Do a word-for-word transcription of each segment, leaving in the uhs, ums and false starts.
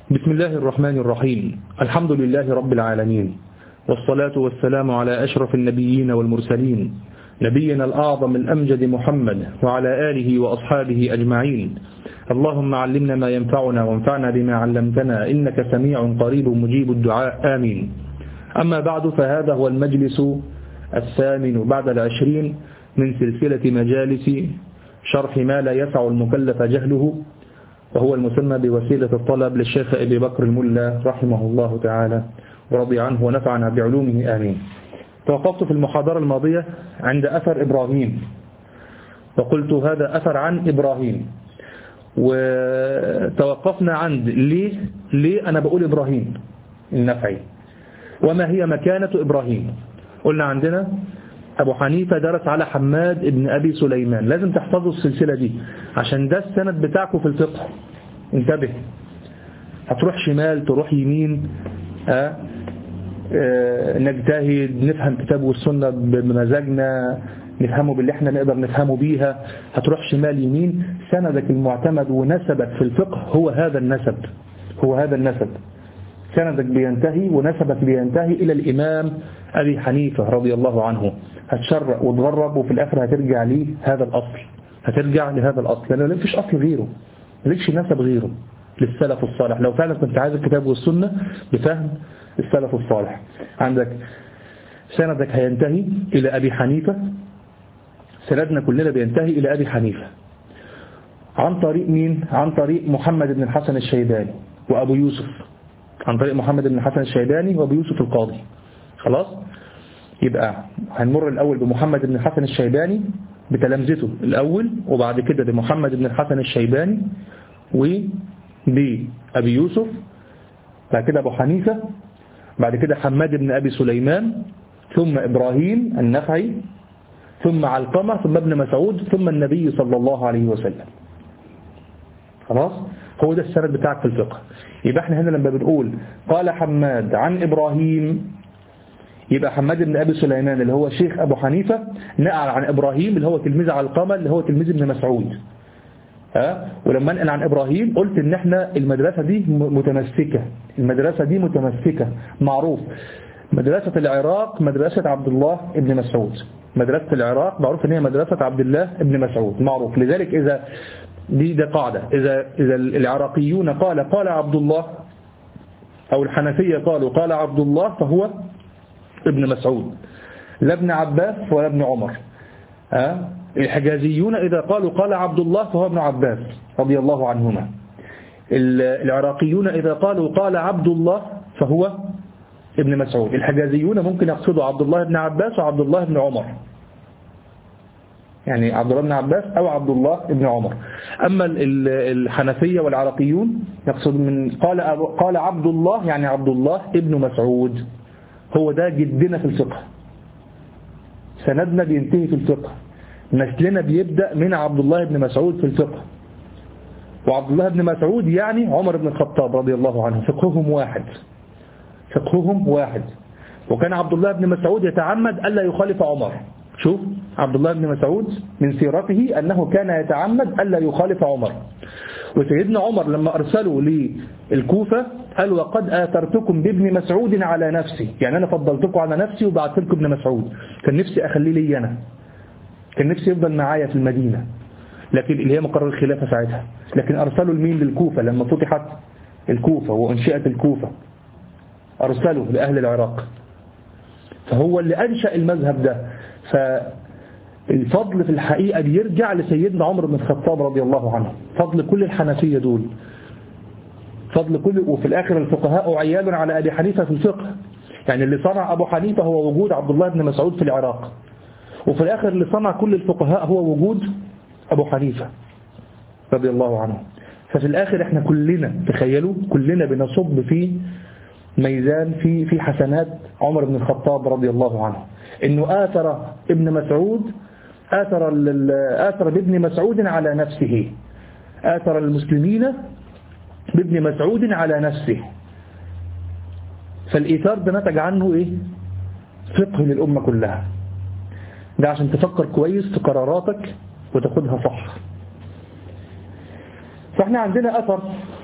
بسم الله الرحمن الرحيم. الحمد لله رب العالمين، والصلاة والسلام على أشرف النبيين والمرسلين، نبينا الأعظم الأمجد محمد وعلى آله وأصحابه أجمعين. اللهم علمنا ما ينفعنا وانفعنا بما علمتنا، إنك سميع قريب مجيب الدعاء، آمين. أما بعد، فهذا هو المجلس الثامن بعد العشرين من سلسلة مجالس شرح ما لا يسع المكلف جهله، وهو المسمى بوسيلة الطلب للشيخ أبي بكر الملا رحمه الله تعالى ورضي عنه ونفعنا بعلومه، آمين. توقفت في المحاضرة الماضية عند أثر إبراهيم، وقلت هذا أثر عن إبراهيم، وتوقفنا عند ليه ليه أنا بقول إبراهيم النفعي، وما هي مكانة إبراهيم. قلنا عندنا أبو حنيفة درس على حماد بن أبي سليمان، لازم تحفظوا السلسلة دي عشان ده السند بتاعكم في الفقه. انتبه، هتروح شمال تروح يمين، أه؟ أه نجتهد نفهم كتاب والسنة بمزاجنا، نفهمه باللي احنا نقدر نفهمه بيها. هتروح شمال يمين، سندك المعتمد ونسبك في الفقه هو هذا النسب، هو هذا النسب. سندك بينتهي ونسبك بينتهي إلى الإمام أبي حنيفة رضي الله عنه. هتشرق وتغرب وفي الآخر هترجع ليه هذا الأصل، هترجع لهذا الأصل، لأنه لا فيش أصل غيره، مالكش نسب غيره للسلف الصالح. لو فعلا كنت عايز الكتاب والسنة بفهم السلف الصالح، عندك سندك هينتهي إلى أبي حنيفة، سندنا كلنا بينتهي إلى أبي حنيفة عن طريق مين؟ عن طريق محمد بن الحسن الشيباني وأبو يوسف، عن طريق محمد بن الحسن الشيباني وأبو يوسف القاضي. خلاص، يبقى هنمر الأول بمحمد بن الحسن الشيباني بتلامذته الأول، وبعد كده بمحمد بن الحسن الشيباني وبأبي يوسف، بعد كده أبو حنيفة، بعد كده حماد بن أبي سليمان، ثم إبراهيم النخعي، ثم علقمة، ثم ابن مسعود، ثم النبي صلى الله عليه وسلم. خلاص، هو ده السند بتاعك في الفقه. يبقى احنا هنا لما بنقول قال حماد عن إبراهيم، يبقى حماد بن أبي سليمان اللي هو شيخ أبو حنيفة نقل عن إبراهيم اللي هو تلميذ علقمة اللي هو تلميذ ابن مسعود. ها؟ ولما نقل عن إبراهيم قلت إن احنا المدرسة دي متمسكة، المدرسة دي متمسكة، معروف مدرسة العراق مدرسة عبد الله ابن مسعود، مدرسة العراق معروف إن هي مدرسة عبد الله ابن مسعود، معروف. لذلك إذا دي ده قاعدة، إذا إذا العراقيون قال قال عبد الله، أو الحنفية قالوا قال عبد الله، فهو ابن مسعود، لا ابن عباس ولا ابن عمر. أه؟ الحجازيون إذا قالوا قال عبد الله فهو ابن عباس رضي الله عنهما. العراقيون إذا قالوا قال عبد الله فهو ابن مسعود. الحجازيون ممكن يقصدوا عبد الله بن عباس وعبد الله بن عمر، يعني عبد الله بن عباس أو عبد الله بن عمر. أما الحنفية والعراقيون يقصد من قال قال عبد الله يعني عبد الله ابن مسعود، هو ده جدنا في الفقه، سندنا بينتهي في الفقه، نسلنا بيبدأ من عبد الله بن مسعود في الفقه. وعبد الله بن مسعود يعني عمر بن الخطاب رضي الله عنه، فقههم واحد، فقههم واحد. وكان عبد الله بن مسعود يتعمد ألا يخالف عمر. شوف عبد الله بن مسعود من سيرته أنه كان يتعمد ألا يخالف عمر. وسيدنا عمر لما أرسلوا للكوفة قال وقد آثرتكم بابن مسعود على نفسي، يعني أنا فضلتكم على نفسي وبعثت لكم ابن مسعود، كان نفسي أخليه لي أنا، كان نفسي يفضل معايا في المدينة، لكن اللي هي مقرر الخلافة ساعتها، لكن أرسلوا المين للكوفة لما فتحت الكوفة وأنشئت الكوفة، أرسلوا لأهل العراق، فهو اللي أنشأ المذهب ده. فالفضل في الحقيقة بيرجع لسيدنا عمر بن الخطاب رضي الله عنه، فضل كل الحنفية دول، فضل كل. وفي الآخر الفقهاء عيال على أبي حنيفة في الفقه، يعني اللي صنع أبو حنيفة هو وجود عبد الله بن مسعود في العراق، وفي الآخر اللي صنع كل الفقهاء هو وجود أبو حنيفة رضي الله عنه. ففي الآخر احنا كلنا تخيلوا كلنا بنصب في ميزان في في حسنات عمر بن الخطاب رضي الله عنه، انه آثر ابن مسعود، آثر آثر بابن مسعود على نفسه، آثر المسلمين بابن مسعود على نفسه. فالإيثار ده نتج عنه ايه؟ فقه للأمة كلها. ده عشان تفكر كويس في قراراتك وتاخدها صح. فاحنا عندنا أثر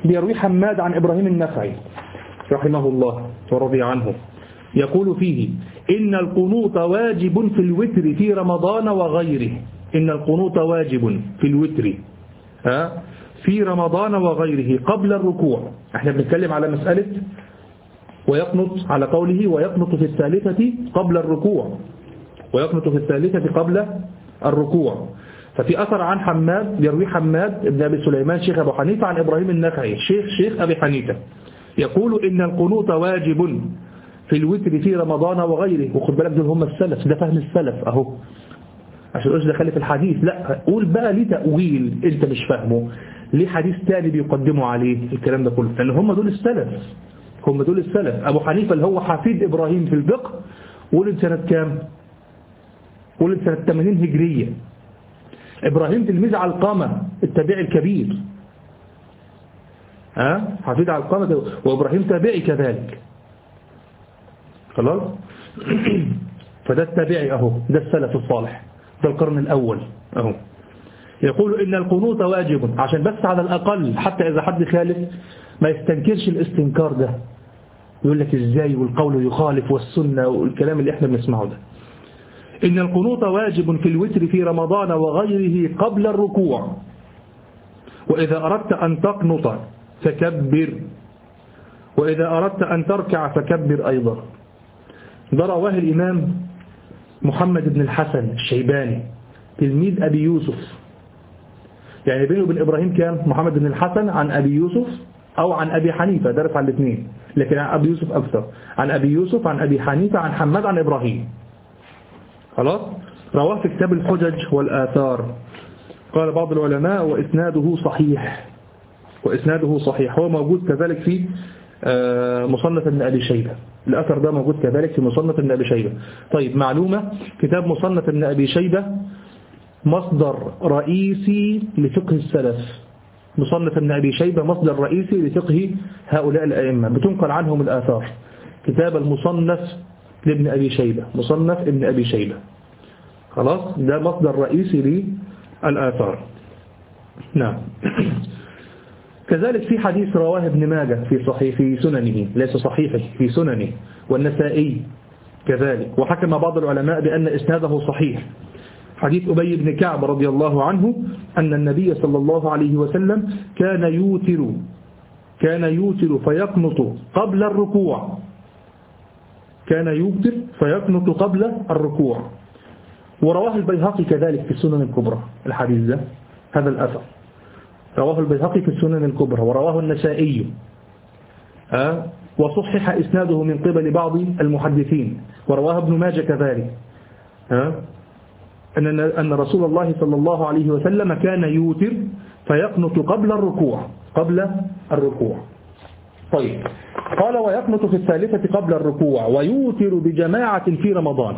بيروي حماد عن إبراهيم النخعي رحمه الله ورضي عنه، يقول فيه: إن القنوت واجب في الوتر في رمضان وغيره. إن القنوت واجب في الوتر ها في رمضان وغيره قبل الركوع. احنا بنتكلم على مسألة ويقنط، على قوله ويقنط في الثالثة قبل الركوع، ويقنط في الثالثة قبل الركوع. ففي أثر عن حماد، يروي حماد بن أبي سليمان شيخ أبو حنيفة عن إبراهيم النخعي شيخ شيخ أبي حنيفة، يقول: إن القنوت واجب في الوتر في رمضان وغيره. وخد بالك دول هم السلف، ده فهم السلف أهو، عشان قلت دخل في الحديث، لا قول بقى ليه تأويل أنت مش فاهمه، ليه حديث تاني بيقدموا عليه الكلام ده كله، لأن هم دول السلف، هم دول السلف. أبو حنيفة اللي هو حفيد إبراهيم في الفقه ولد سنة كام؟ ولد سنة ثمانين هجرية. إبراهيم تلميذ علقمة التابعي الكبير، ها حفيد علقمة، وإبراهيم تابعي كذلك، خلاص. فده التابعي أهو، ده السلف الصالح، ده القرن الأول أهو. يقول: إن القنوت واجب، عشان بس على الأقل حتى إذا حد خالف ما يستنكرش الاستنكار ده، يقول لك إزاي والقول يخالف والسنة والكلام اللي إحنا بنسمعه ده. إن القنوت واجب في الوتر في رمضان وغيره قبل الركوع، وإذا أردت أن تقنط فكبر، وإذا أردت أن تركع فكبر أيضا. ده رواه الإمام محمد بن الحسن الشيباني تلميذ أبي يوسف، يعني بينه وبين إبراهيم كان محمد بن الحسن عن أبي يوسف أو عن أبي حنيفة، درس عن الاثنين، لكن عن أبي يوسف أكثر، عن أبي يوسف عن أبي حنيفة عن حماد عن إبراهيم، خلاص. رواه في كتاب الحجج والآثار. قال بعض العلماء: وإسناده صحيح، وإسناده صحيح. هو موجود كذلك في مصنف ابن أبي شيبة، الأثر ده موجود كذلك في مصنف ابن أبي شيبة. طيب معلومة، كتاب مصنف ابن أبي شيبة مصدر رئيسي لفقه السلف، مصنف ابن أبي شيبة مصدر رئيسي لفقه هؤلاء الأئمة، بتنقل عنهم الآثار. كتاب المصنف لابن أبي شيبة، مصنف ابن أبي شيبة، خلاص، ده مصدر رئيسي للآثار. نعم. كذلك في حديث رواه ابن ماجه في صحيح في سننه، ليس صحيحه، في سننه، والنسائي كذلك، وحكم بعض العلماء بأن إسناده صحيح. حديث أبي بن كعب رضي الله عنه أن النبي صلى الله عليه وسلم كان يوتر كان يوتر فيقنط قبل الركوع، كان يوتر فيقنط قبل الركوع. ورواه البيهقي كذلك في السنن الكبرى الحديث ده، هذا الأثر رواه البيهقي في السنن الكبرى، ورواه النسائي، أه؟ وصحح إسناده من قبل بعض المحدثين، ورواه ابن ماجه كذلك، أه؟ أن أن رسول الله صلى الله عليه وسلم كان يوتر فيقنط قبل الركوع، قبل الركوع. طيب، قال: ويقنط في الثالثة قبل الركوع، ويوتر بجماعة في رمضان.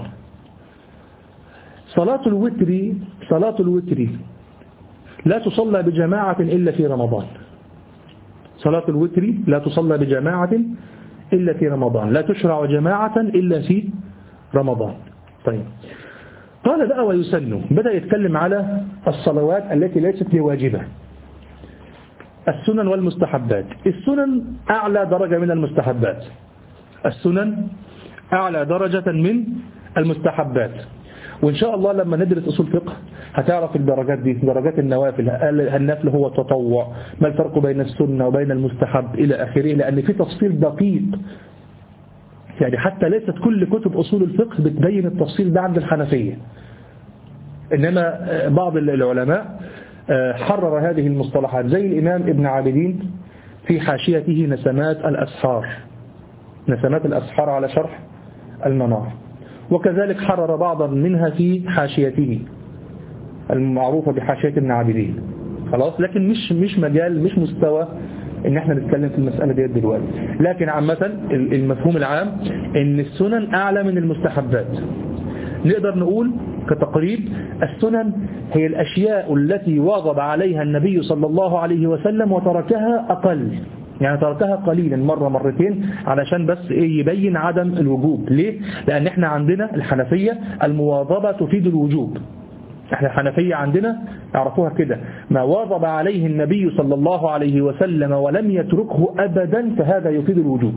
صلاة الوتر صلاة الوتر لا تصلى بجماعة إلا في رمضان. صلاة الوتر لا تصلى بجماعة إلا في رمضان، لا تشرع جماعة إلا في رمضان. طيب، قال بقى: ويسن، بدأ يتكلم على الصلوات التي ليست بواجبة، السنن والمستحبات. السنن أعلى درجة من المستحبات، السنن أعلى درجة من المستحبات. وإن شاء الله لما ندرس أصول فقه هتعرف الدرجات دي، درجات النوافل، النفل هو التطوع، ما الفرق بين السنة وبين المستحب إلى آخره، لأن في تفصيل دقيق، يعني حتى ليست كل كتب أصول الفقه بتبين التفصيل ده عند الحنفية، إنما بعض العلماء حرر هذه المصطلحات، زي الإمام ابن عابدين في حاشيته نسمات الأسحار، نسمات الأسحار على شرح المنار، وكذلك حرر بعضا منها في حاشيته المعروفة بحاشية ابن عابدين، خلاص. لكن مش مش مجال، مش مستوى ان احنا نتكلم في المسألة دي دلوقتي، لكن عامة المفهوم العام ان السنن اعلى من المستحبات. نقدر نقول كتقريب: السنن هي الاشياء التي واظب عليها النبي صلى الله عليه وسلم وتركها اقل، يعني تركها قليلا، مرة مرتين، علشان بس ايه، يبين عدم الوجوب. ليه؟ لان احنا عندنا الحنفية المواظبة تفيد الوجوب، احنا الحنفية عندنا يعرفوها كده، ما واظب عليه النبي صلى الله عليه وسلم ولم يتركه أبدا فهذا يفيد الوجوب.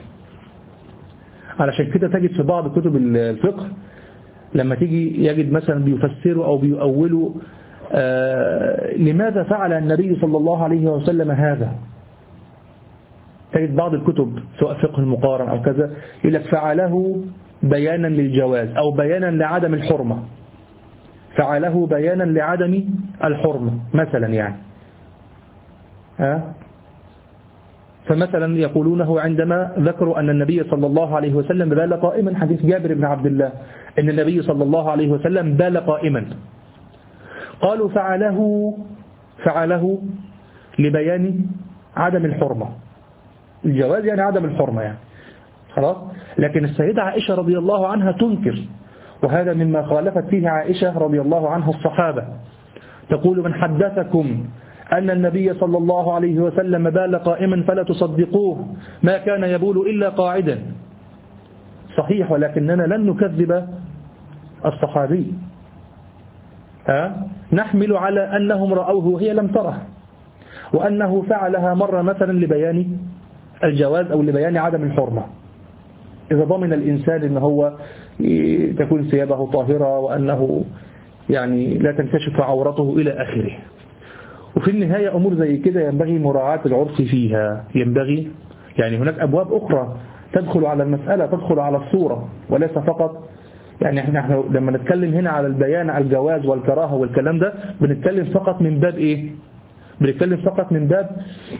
علشان كده تجد في بعض كتب الفقه لما تيجي يجد مثلا بيفسروا أو بيؤولوا آه لماذا فعل النبي صلى الله عليه وسلم هذا، تجد بعض الكتب سواء فقه المقارن أو كذا يقول لك فعله بيانا للجواز أو بيانا لعدم الحرمة، فعله بيانا لعدم الحرمة مثلا يعني ها. فمثلا يقولونه عندما ذكروا أن النبي صلى الله عليه وسلم بال قائما، حديث جابر بن عبد الله أن النبي صلى الله عليه وسلم بال قائما، قالوا فعله فعله لبيان عدم الحرمة، الجواز يعني عدم الحرمة يعني خلاص. لكن السيدة عائشة رضي الله عنها تنكر، وهذا مما خالفت فيه عائشة رضي الله عنها الصحابة، تقول من حدثكم أن النبي صلى الله عليه وسلم بال قائما فلا تصدقوه، ما كان يبول إلا قاعدا. صحيح، ولكننا لن نكذب الصحابي، ها؟ نحمل على أنهم رأوه وهي لم تره، وأنه فعلها مرة مثلا لبيان الجواز أو لبيان عدم الحرمة، إذا ضمن الإنسان أنه هو تكون ثيابه طاهرة وأنه يعني لا تنكشف عورته إلى آخره. وفي النهاية أمور زي كده ينبغي مراعاة العرف فيها، ينبغي يعني هناك أبواب أخرى تدخل على المسألة، تدخل على الصورة وليس فقط يعني احنا, احنا لما نتكلم هنا على البيان على الجواز والكراهة والكلام ده بنتكلم فقط من باب إيه؟ بنتكلم فقط من باب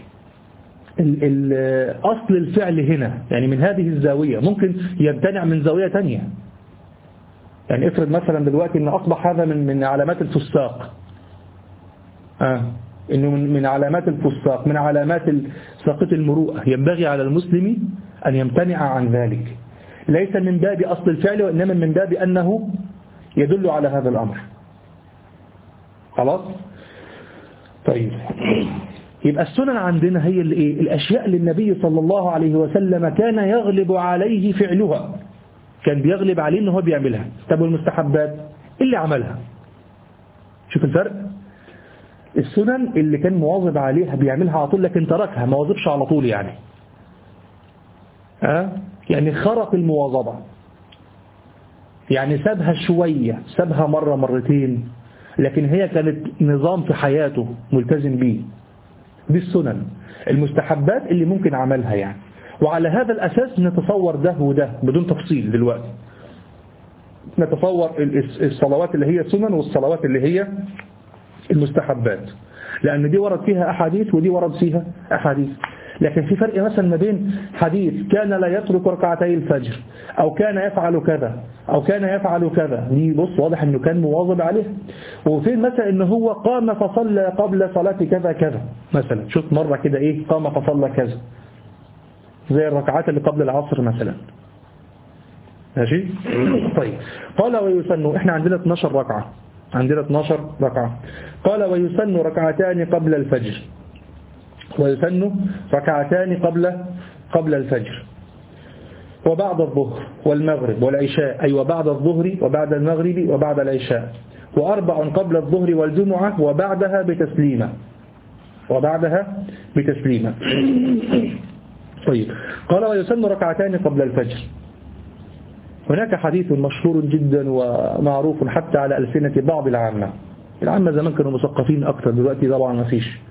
ال ال أصل الفعل هنا، يعني من هذه الزاوية. ممكن يمتنع من زاوية تانية، يعني افرض مثلا دلوقتي ان أصبح هذا من من علامات الفساق، آه إنه من من علامات الفساق، من علامات ساقط المروءة، ينبغي على المسلم أن يمتنع عن ذلك، ليس من باب أصل الفعل وإنما من باب أنه يدل على هذا الأمر. خلاص؟ طيب، يبقى السنن عندنا هي الايه؟ الأشياء اللي النبي صلى الله عليه وسلم كان يغلب عليه فعلها، كان بيغلب عليه إنه هو بيعملها. طب والمستحبات اللي عملها، شوف الفرق، السنن اللي كان مواظب عليها بيعملها على طول، لكن تركها ما واظبش على طول يعني ها أه؟ يعني خرق المواظبة، يعني سابها شوية، سابها مرة مرتين، لكن هي كانت نظام في حياته ملتزم به. دي السنن. المستحبات اللي ممكن عملها يعني، وعلى هذا الأساس نتصور ده وده بدون تفصيل دلوقتي، نتصور الصلوات اللي هي سنن والصلوات اللي هي المستحبات، لأن دي ورد فيها أحاديث ودي ورد فيها أحاديث. لكن في فرق مثلا ما بين حديث كان لا يترك ركعتي الفجر أو كان يفعل كذا أو كان يفعل كذا، دي بص واضح أنه كان مواظب عليه. وفين مثلا أنه هو قام فصلى قبل صلاة كذا كذا مثلا، شوف مرة كده إيه قام فصلى كذا، زي الركعات اللي قبل العصر مثلا. ماشي؟ طيب، قال ويسن، احنا عندنا اثناشر ركعة، عندنا اثناشر ركعة. قال ويسن ركعتان قبل الفجر، ويسن ركعتان قبل قبل الفجر وبعد الظهر والمغرب والعشاء، أي وبعد الظهر وبعد المغرب وبعد العشاء، وأربع قبل الظهر والجمعة وبعدها بتسليمة وبعدها بتسليمة. طيب، قال ويسن ركعتان قبل الفجر. هناك حديث مشهور جدا ومعروف حتى على ألسنة بعض العامة، العامة زمان كانوا مثقفين أكثر، دلوقتي طبعا ما فيش.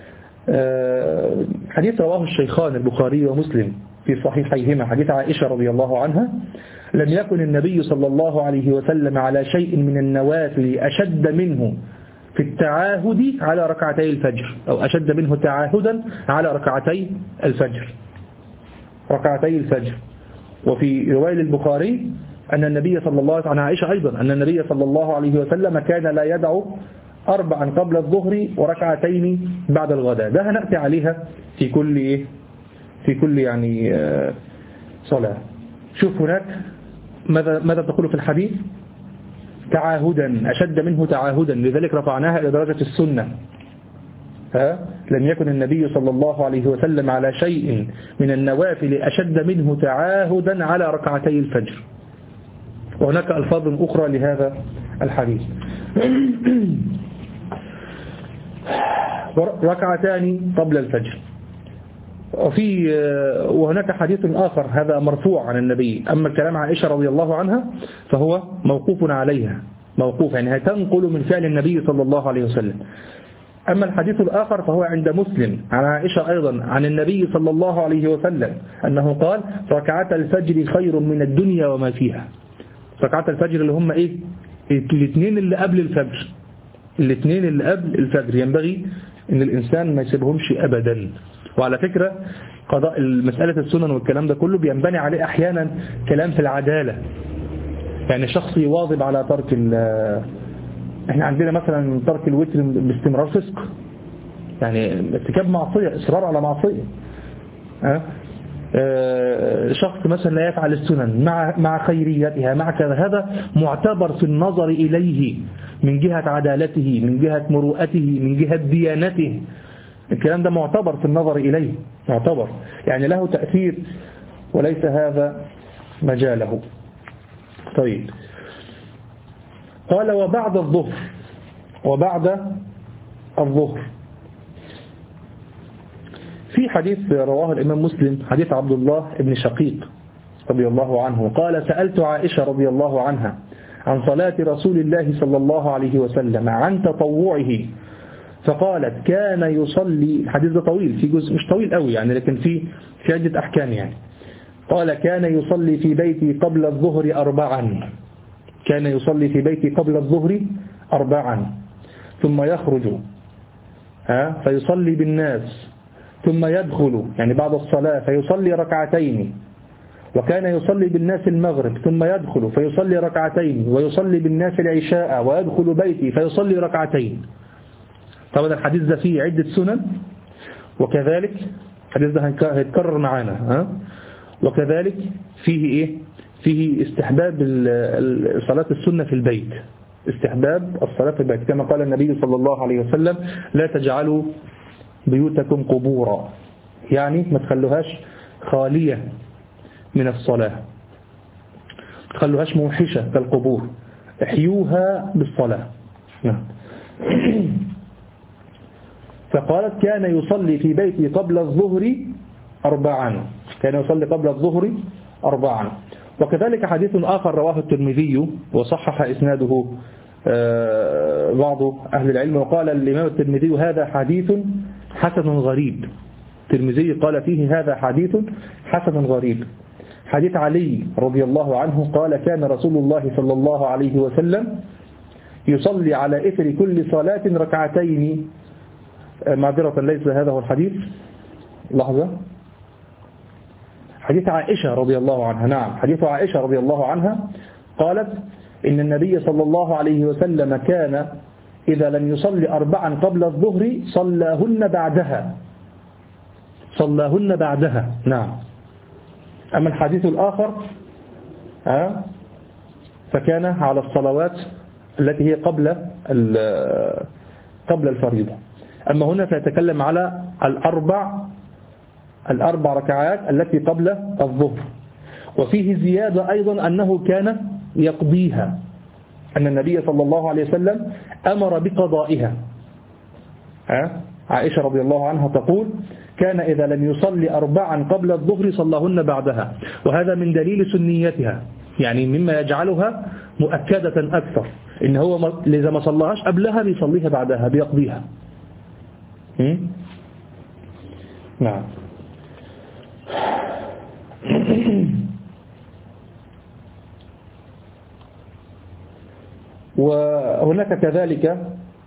حديث رواه الشيخان البخاري ومسلم في صحيحيهما، حديث عائشة رضي الله عنها: لم يكن النبي صلى الله عليه وسلم على شيء من النوافل أشد منه في التعاهد على ركعتي الفجر، أو أشد منه تعاهدا على ركعتي الفجر ركعتي الفجر. وفي رواية البخاري أن النبي صلى الله عليه وسلم، عن عائشة أيضا، أن النبي صلى الله عليه وسلم كان لا يدع أربعا قبل الظهر وركعتين بعد الغداء. ده هنأتي عليها في كل إيه؟ في كل يعني صلاة. شوف هناك ماذا ماذا تقول في الحديث: تعاهدا، أشد منه تعاهدا، لذلك رفعناها إلى درجة السنة. ها؟ لم يكن النبي صلى الله عليه وسلم على شيء من النوافل أشد منه تعاهدا على ركعتي الفجر. وهناك ألفاظ أخرى لهذا الحديث. ركعتان قبل الفجر. وفي وهناك حديث آخر هذا مرفوع عن النبي. أما الكلام عن عائشة رضي الله عنها فهو موقوف عليها، موقوف يعني تنقل من فعل النبي صلى الله عليه وسلم. أما الحديث الآخر فهو عند مسلم عن عائشة أيضا عن النبي صلى الله عليه وسلم أنه قال ركعات الفجر خير من الدنيا وما فيها. ركعات الفجر اللي هم إيه؟ الاثنين اللي قبل الفجر، الاثنين اللي قبل الفجر ينبغي أن الإنسان ما يسيبهمش أبدا. وعلى فكرة قضاء مسألة السنن والكلام ده كله بينبني عليه أحيانا كلام في العدالة، يعني شخص يواظب على ترك احنا عندنا مثلا ترك الوتر باستمرار فسق، يعني ارتكاب معصية، إصرار على معصية. أه؟ أه شخص مثلا لا يفعل السنن مع مع خيريتها مع كذا، هذا معتبر في النظر إليه من جهة عدالته، من جهة مروءته، من جهة ديانته. الكلام ده معتبر في النظر إليه، معتبر يعني له تأثير، وليس هذا مجاله. طيب قال وبعد الظهر، وبعد الظهر في حديث رواه الإمام مسلم، حديث عبد الله بن شقيق رضي الله عنه قال سألت عائشة رضي الله عنها عن صلاة رسول الله صلى الله عليه وسلم عن تطوعه فقالت كان يصلي، الحديث ده طويل، في جزء مش طويل قوي يعني لكن في في عدة أحكام يعني. قال كان يصلي في بيتي قبل الظهر أربعا، كان يصلي في بيتي قبل الظهر أربعا ثم يخرج ها فيصلي بالناس ثم يدخل يعني بعد الصلاة فيصلي ركعتين، وكان يصلي بالناس المغرب ثم يدخل فيصلي ركعتين، ويصلي بالناس العشاء ويدخل بيتي فيصلي ركعتين. طبعا الحديث ده فيه عدة سنن، وكذلك الحديث ده هيتكرر معانا ها وكذلك فيه ايه فيه استحباب صلاة السنة في البيت، استحباب الصلاة في البيت كما قال النبي صلى الله عليه وسلم لا تجعلوا بيوتكم قبورا، يعني ما تخلوهاش خالية من الصلاة، ما تخلوهاش موحشة كالقبور، احيوها بالصلاة. فقالت كان يصلي في بيتي قبل الظهر أربعا، كان يصلي قبل الظهر أربعا. وكذلك حديث آخر رواه الترمذي وصحح إسناده بعض أهل العلم، وقال الإمام الترمذي هذا حديث حسن غريب. الترمذي قال فيه هذا حديث حسن غريب. حديث علي رضي الله عنه قال كان رسول الله صلى الله عليه وسلم يصلي على إثر كل صلاة ركعتين. معذرة ليس هذا هو الحديث، لحظة، حديث عائشة رضي الله عنها، نعم حديث عائشة رضي الله عنها قالت إن النبي صلى الله عليه وسلم كان إذا لم يصلي أربعا قبل الظهر صلاهن بعدها، صلاهن بعدها. نعم. أما الحديث الآخر ها فكان على الصلوات التي هي قبل قبل الفريضة. أما هنا فيتكلم على الأربع الأربع ركعات التي قبل الظهر. وفيه زيادة أيضا أنه كان يقضيها، أن النبي صلى الله عليه وسلم أمر بقضائها. عائشة رضي الله عنها تقول كان إذا لم يصلي أربعا قبل الظهر صلاهن بعدها، وهذا من دليل سنيتها، يعني مما يجعلها مؤكدة أكثر، إن هو إذا ما صلاهاش قبلها بيصليها بعدها بيقضيها. نعم. وهناك كذلك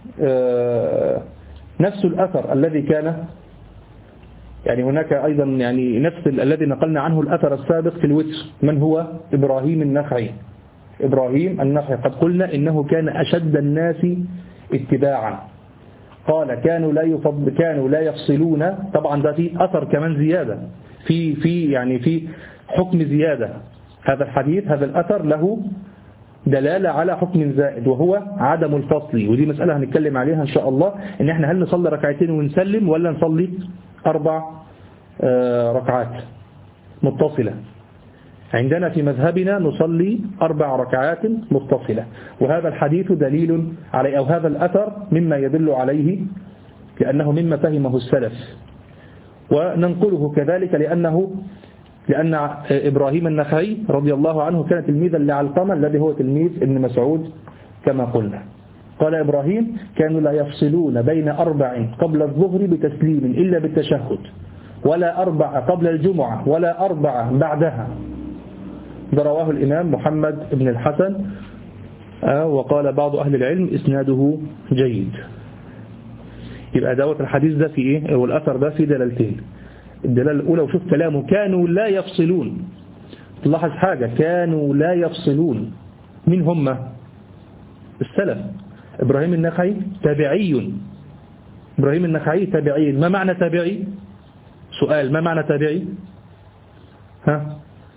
نفس الأثر الذي كان يعني هناك أيضا يعني نفس الذي نقلنا عنه الأثر السابق في الوتر، من هو إبراهيم النخعي. إبراهيم النخعي قد قلنا إنه كان أشد الناس اتباعا، قال كانوا لا يفضل كانوا لا يفصلون. طبعا ده في أثر كمان زيادة في في يعني في حكم زيادة، هذا الحديث هذا الأثر له دلالة على حكم زائد وهو عدم الفصل، ودي مسألة هنتكلم عليها إن شاء الله، إن إحنا هل نصلي ركعتين ونسلم ولا نصلي أربع ركعات متصلة. عندنا في مذهبنا نصلي أربع ركعات متصلة، وهذا الحديث دليل عليه، أو هذا الأثر مما يدل عليه، لأنه مما فهمه السلف، وننقله كذلك لأنه لأن إبراهيم النخعي رضي الله عنه كان تلميذا لعلقمة الذي هو تلميذ ابن مسعود كما قلنا. قال إبراهيم: كانوا لا يفصلون بين أربع قبل الظهر بتسليم إلا بالتشهد، ولا أربع قبل الجمعة، ولا أربع بعدها. ده رواه الإمام محمد بن الحسن، وقال بعض أهل العلم إسناده جيد. يبقى دوت الحديث ده في إيه؟ والأثر ده في دلالتين. الدلالة الأولى، وشوف كلامه، كانوا لا يفصلون. تلاحظ حاجة، كانوا لا يفصلون. من هم؟ السلف. إبراهيم النخعي تابعي. إبراهيم النخعي تابعي. ما معنى تابعي؟ سؤال، ما معنى تابعي؟ ها؟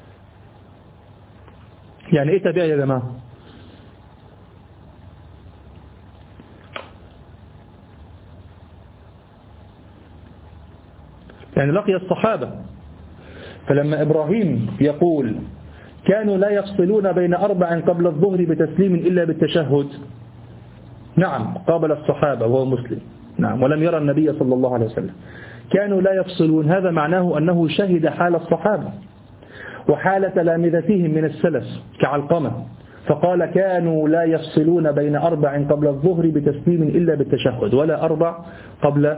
يعني إيه تابعي يا جماعة؟ يعني لقي الصحابة. فلما إبراهيم يقول كانوا لا يفصلون بين أربع قبل الظهر بتسليم إلا بالتشهد، نعم قابل الصحابة وهو مسلم، نعم، ولم يرى النبي صلى الله عليه وسلم. كانوا لا يفصلون، هذا معناه أنه شهد حال الصحابة وحال تلامذتهم من السلف كعلقمة، فقال كانوا لا يفصلون بين أربع قبل الظهر بتسليم إلا بالتشهد، ولا أربع قبل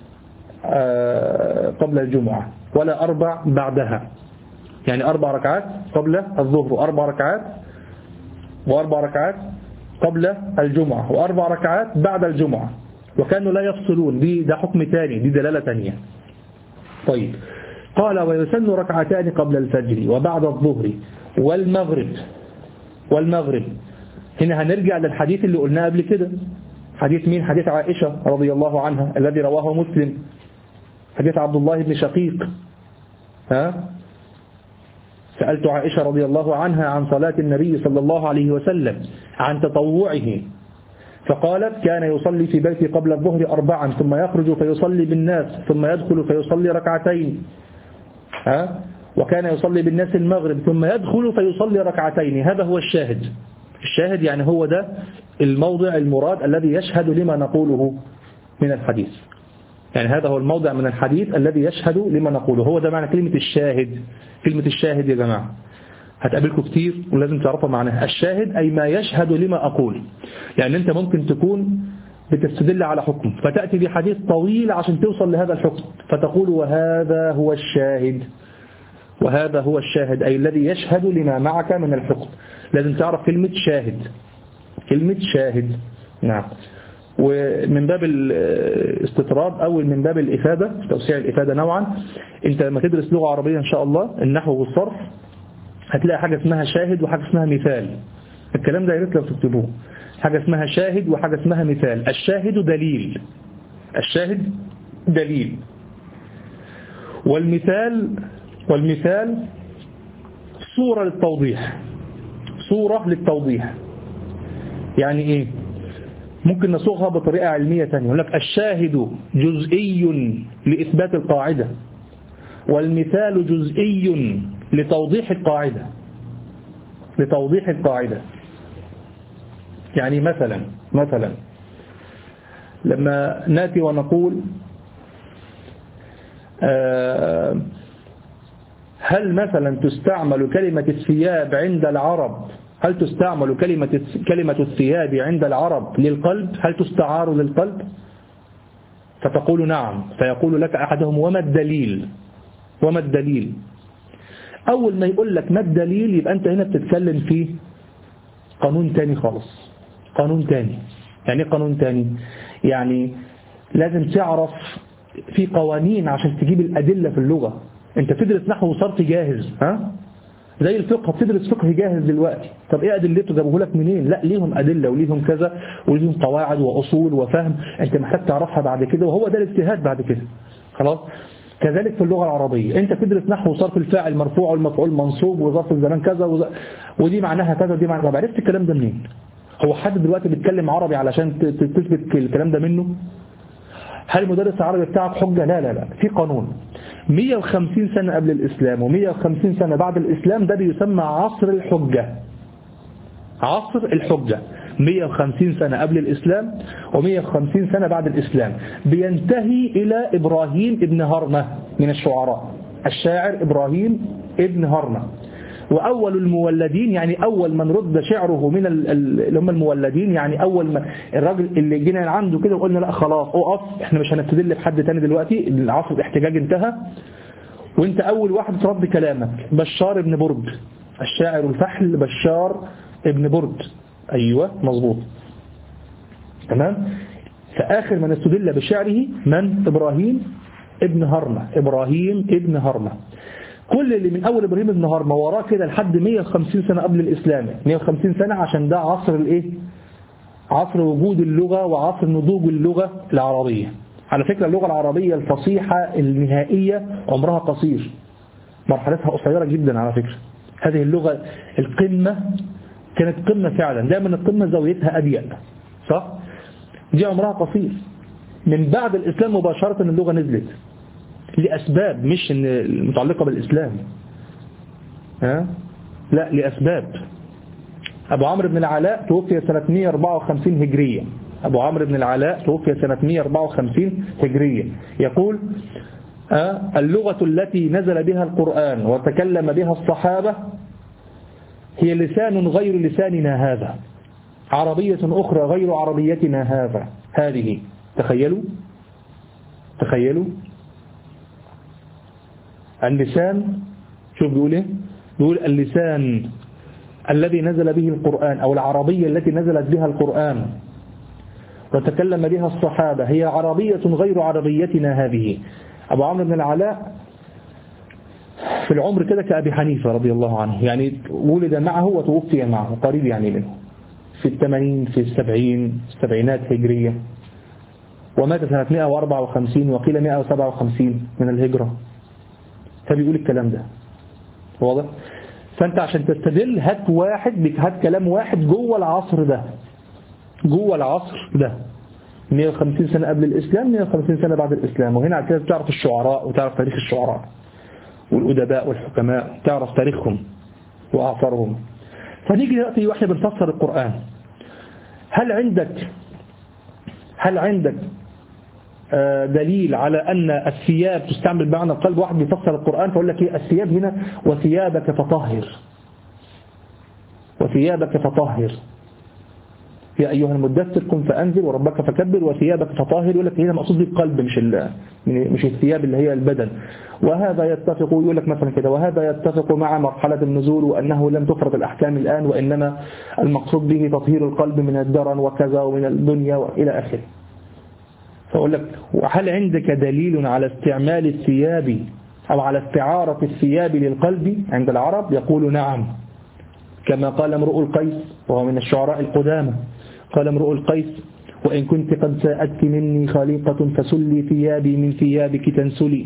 قبل الجمعة، ولا أربع بعدها. يعني أربع ركعات قبل الظهر، وأربع ركعات وأربع ركعات قبل الجمعة، وأربع ركعات بعد الجمعة. وكانوا لا يفصلون، دي ده حكم ثاني، دي دلالة ثانية. طيب، قال ويسن ركعتان قبل الفجر وبعد الظهر والمغرب والمغرب. هنا هنرجع للحديث اللي قلناه قبل كده. حديث مين؟ حديث عائشة رضي الله عنها الذي رواه مسلم، حديث عبد الله بن شقيق. ها؟ سألت عائشة رضي الله عنها عن صلاة النبي صلى الله عليه وسلم، عن تطوعه، فقالت كان يصلي في بيتي قبل الظهر أربعا، ثم يخرج فيصلي بالناس، ثم يدخل فيصلي ركعتين. ها؟ وكان يصلي بالناس المغرب، ثم يدخل فيصلي ركعتين. هذا هو الشاهد. الشاهد يعني هو ده الموضع المراد الذي يشهد لما نقوله من الحديث. يعني هذا هو الموضع من الحديث الذي يشهد لما نقوله، هو ده معنى كلمة الشاهد. كلمة الشاهد يا جماعة هتقابلكم كتير ولازم تعرفوا معناها. الشاهد أي ما يشهد لما أقول. يعني أنت ممكن تكون بتستدل على حكم، فتأتي بحديث طويل عشان توصل لهذا الحكم، فتقول وهذا هو الشاهد، وهذا هو الشاهد أي الذي يشهد لما معك من الحكم. لازم تعرف كلمة شاهد، كلمة شاهد. نعم. ومن باب الاستطراد أو من باب الإفادة، توسيع الإفادة نوعا، أنت لما تدرس لغة عربية إن شاء الله، النحو والصرف، هتلاقي حاجة اسمها شاهد وحاجة اسمها مثال. الكلام ده يا ريت لو تكتبوه. حاجة اسمها شاهد وحاجة اسمها مثال. الشاهد دليل، الشاهد دليل، والمثال والمثال صورة للتوضيح، صورة للتوضيح. يعني إيه؟ ممكن نصوغها بطريقة علمية تانية، يقول لك الشاهد جزئي لإثبات القاعدة، والمثال جزئي لتوضيح القاعدة، لتوضيح القاعدة. يعني مثلا مثلا لما نأتي ونقول هل مثلا تستعمل كلمة الثياب عند العرب، هل تستعمل كلمة كلمة الثياب عند العرب للقلب؟ هل تستعار للقلب؟ فتقول نعم، فيقول لك أحدهم وما الدليل؟ وما الدليل؟ أول ما يقول لك ما الدليل يبقى أنت هنا بتتكلم في قانون تاني خالص، قانون تاني. يعني قانون تاني؟ يعني لازم تعرف في قوانين عشان تجيب الأدلة في اللغة. أنت بتدرس نحو وصرف جاهز، ها؟ زي الفقه، بتدرس فقه جاهز دلوقتي. طب ايه ادلته؟ جابوه لك منين؟ لا، ليهم ادله وليهم كذا وليهم قواعد واصول وفهم انت محتاج تعرفها بعد كده، وهو ده الاجتهاد بعد كده. خلاص. كذلك في اللغه العربيه، انت بتدرس نحو وصرف الفاعل مرفوع والمفعول منصوب وظرف الزمان كذا وز... ودي معناها كذا ودي معناها. طب عرفت الكلام ده منين؟ هو حد دلوقتي بيتكلم عربي علشان تثبت الكلام ده منه؟ هل المدرس العربي بتاعك حجه؟ لا لا لا، في قانون. مئة وخمسين سنة قبل الإسلام ومئة وخمسين سنة بعد الإسلام، ده بيسمى عصر الحجة. عصر الحجة مئة وخمسين سنة قبل الإسلام ومئة وخمسين سنة بعد الإسلام، بينتهي إلى إبراهيم ابن هرمة من الشعراء، الشاعر إبراهيم ابن هرمة. وأول المولدين يعني أول من رد شعره من اللي هم المولدين، يعني أول ما الراجل اللي جينا عنده كده وقلنا لا خلاص أقف، إحنا مش هنستدل بحد تاني دلوقتي، العصر الاحتجاج انتهى، وانت أول واحد ترد كلامك بشار ابن برد، الشاعر الفحل بشار ابن برد. أيوة مظبوط تمام. فآخر من استدل بشعره من؟ إبراهيم ابن هرمة. إبراهيم ابن هرمة. كل اللي من أول إبراهيم ابن هرمة وراه كده لحد مئة وخمسين سنة قبل الإسلام، مئة وخمسين سنة عشان ده عصر الإيه؟ عصر وجود اللغة وعصر نضوج اللغة العربية. على فكرة اللغة العربية الفصيحة النهائية عمرها قصير، مرحلتها قصيرة جدا على فكرة. هذه اللغة القمة كانت قمة فعلا، دائما القمة زاويتها أضيق صح؟ دي عمرها قصير. من بعد الإسلام مباشرة اللغة نزلت لأسباب مش المتعلقة بالإسلام، ها؟ لا لأسباب. أبو عمرو بن العلاء توفي سنة مئة وأربعة وخمسين هجرية. أبو عمرو بن العلاء توفي سنة مئة وأربعة وخمسين هجرية. يقول اللغة التي نزل بها القرآن وتكلم بها الصحابة هي لسان غير لساننا هذا، عربية أخرى غير عربيتنا هذا هذه. تخيلوا تخيلوا اللسان، شوف بيقول ايه؟ بيقول اللسان الذي نزل به القرآن أو العربية التي نزلت بها القرآن وتكلم بها الصحابة هي عربية غير عربيتنا هذه. أبو عمرو بن العلاء في العمر كده كأبي حنيفة رضي الله عنه، يعني ولد معه وتوفي معه قريب يعني منه، في الثمانين في السبعين السبعينات هجرية، ومات سنة مئة وأربعة وخمسين وقيل مئة وسبعة وخمسين من الهجرة. فبيقول الكلام ده واضح. فأنت عشان تستدل هات واحد، هات كلام واحد جوه العصر ده، جوه العصر ده مئة وخمسين سنة قبل الإسلام مئة وخمسين سنة بعد الإسلام. وهنا على كده تعرف الشعراء وتعرف تاريخ الشعراء والأدباء والحكماء، تعرف تاريخهم وأعصارهم. فنيجي دلوقتي واحنا بنفسر القرآن، هل عندك هل عندك دليل على أن الثياب تستعمل بمعنى القلب؟ واحد بيفسر القرآن فأقول لك ايه الثياب هنا؟ وثيابك فطهر، وثيابك فطهر يا أيها المدثر قم فأنذر وربك فكبر وثيابك فطهر. يقول لك هنا مقصود بالقلب مش مش الثياب اللي هي البدن. وهذا يتفق، يقول لك مثلا كده، وهذا يتفق مع مرحلة النزول وأنه لم تفرض الأحكام الآن، وإنما المقصود به تطهير القلب من الدرن وكذا ومن الدنيا وإلى آخره. فأقول لك وهل عندك دليل على استعمال الثياب أو على استعارة الثياب للقلب عند العرب؟ يقول نعم، كما قال امرؤ القيس وهو من الشعراء القدامى، قال امرؤ القيس وإن كنت قد ساءتك مني خليقة فسلي ثيابي من ثيابك تنسلي.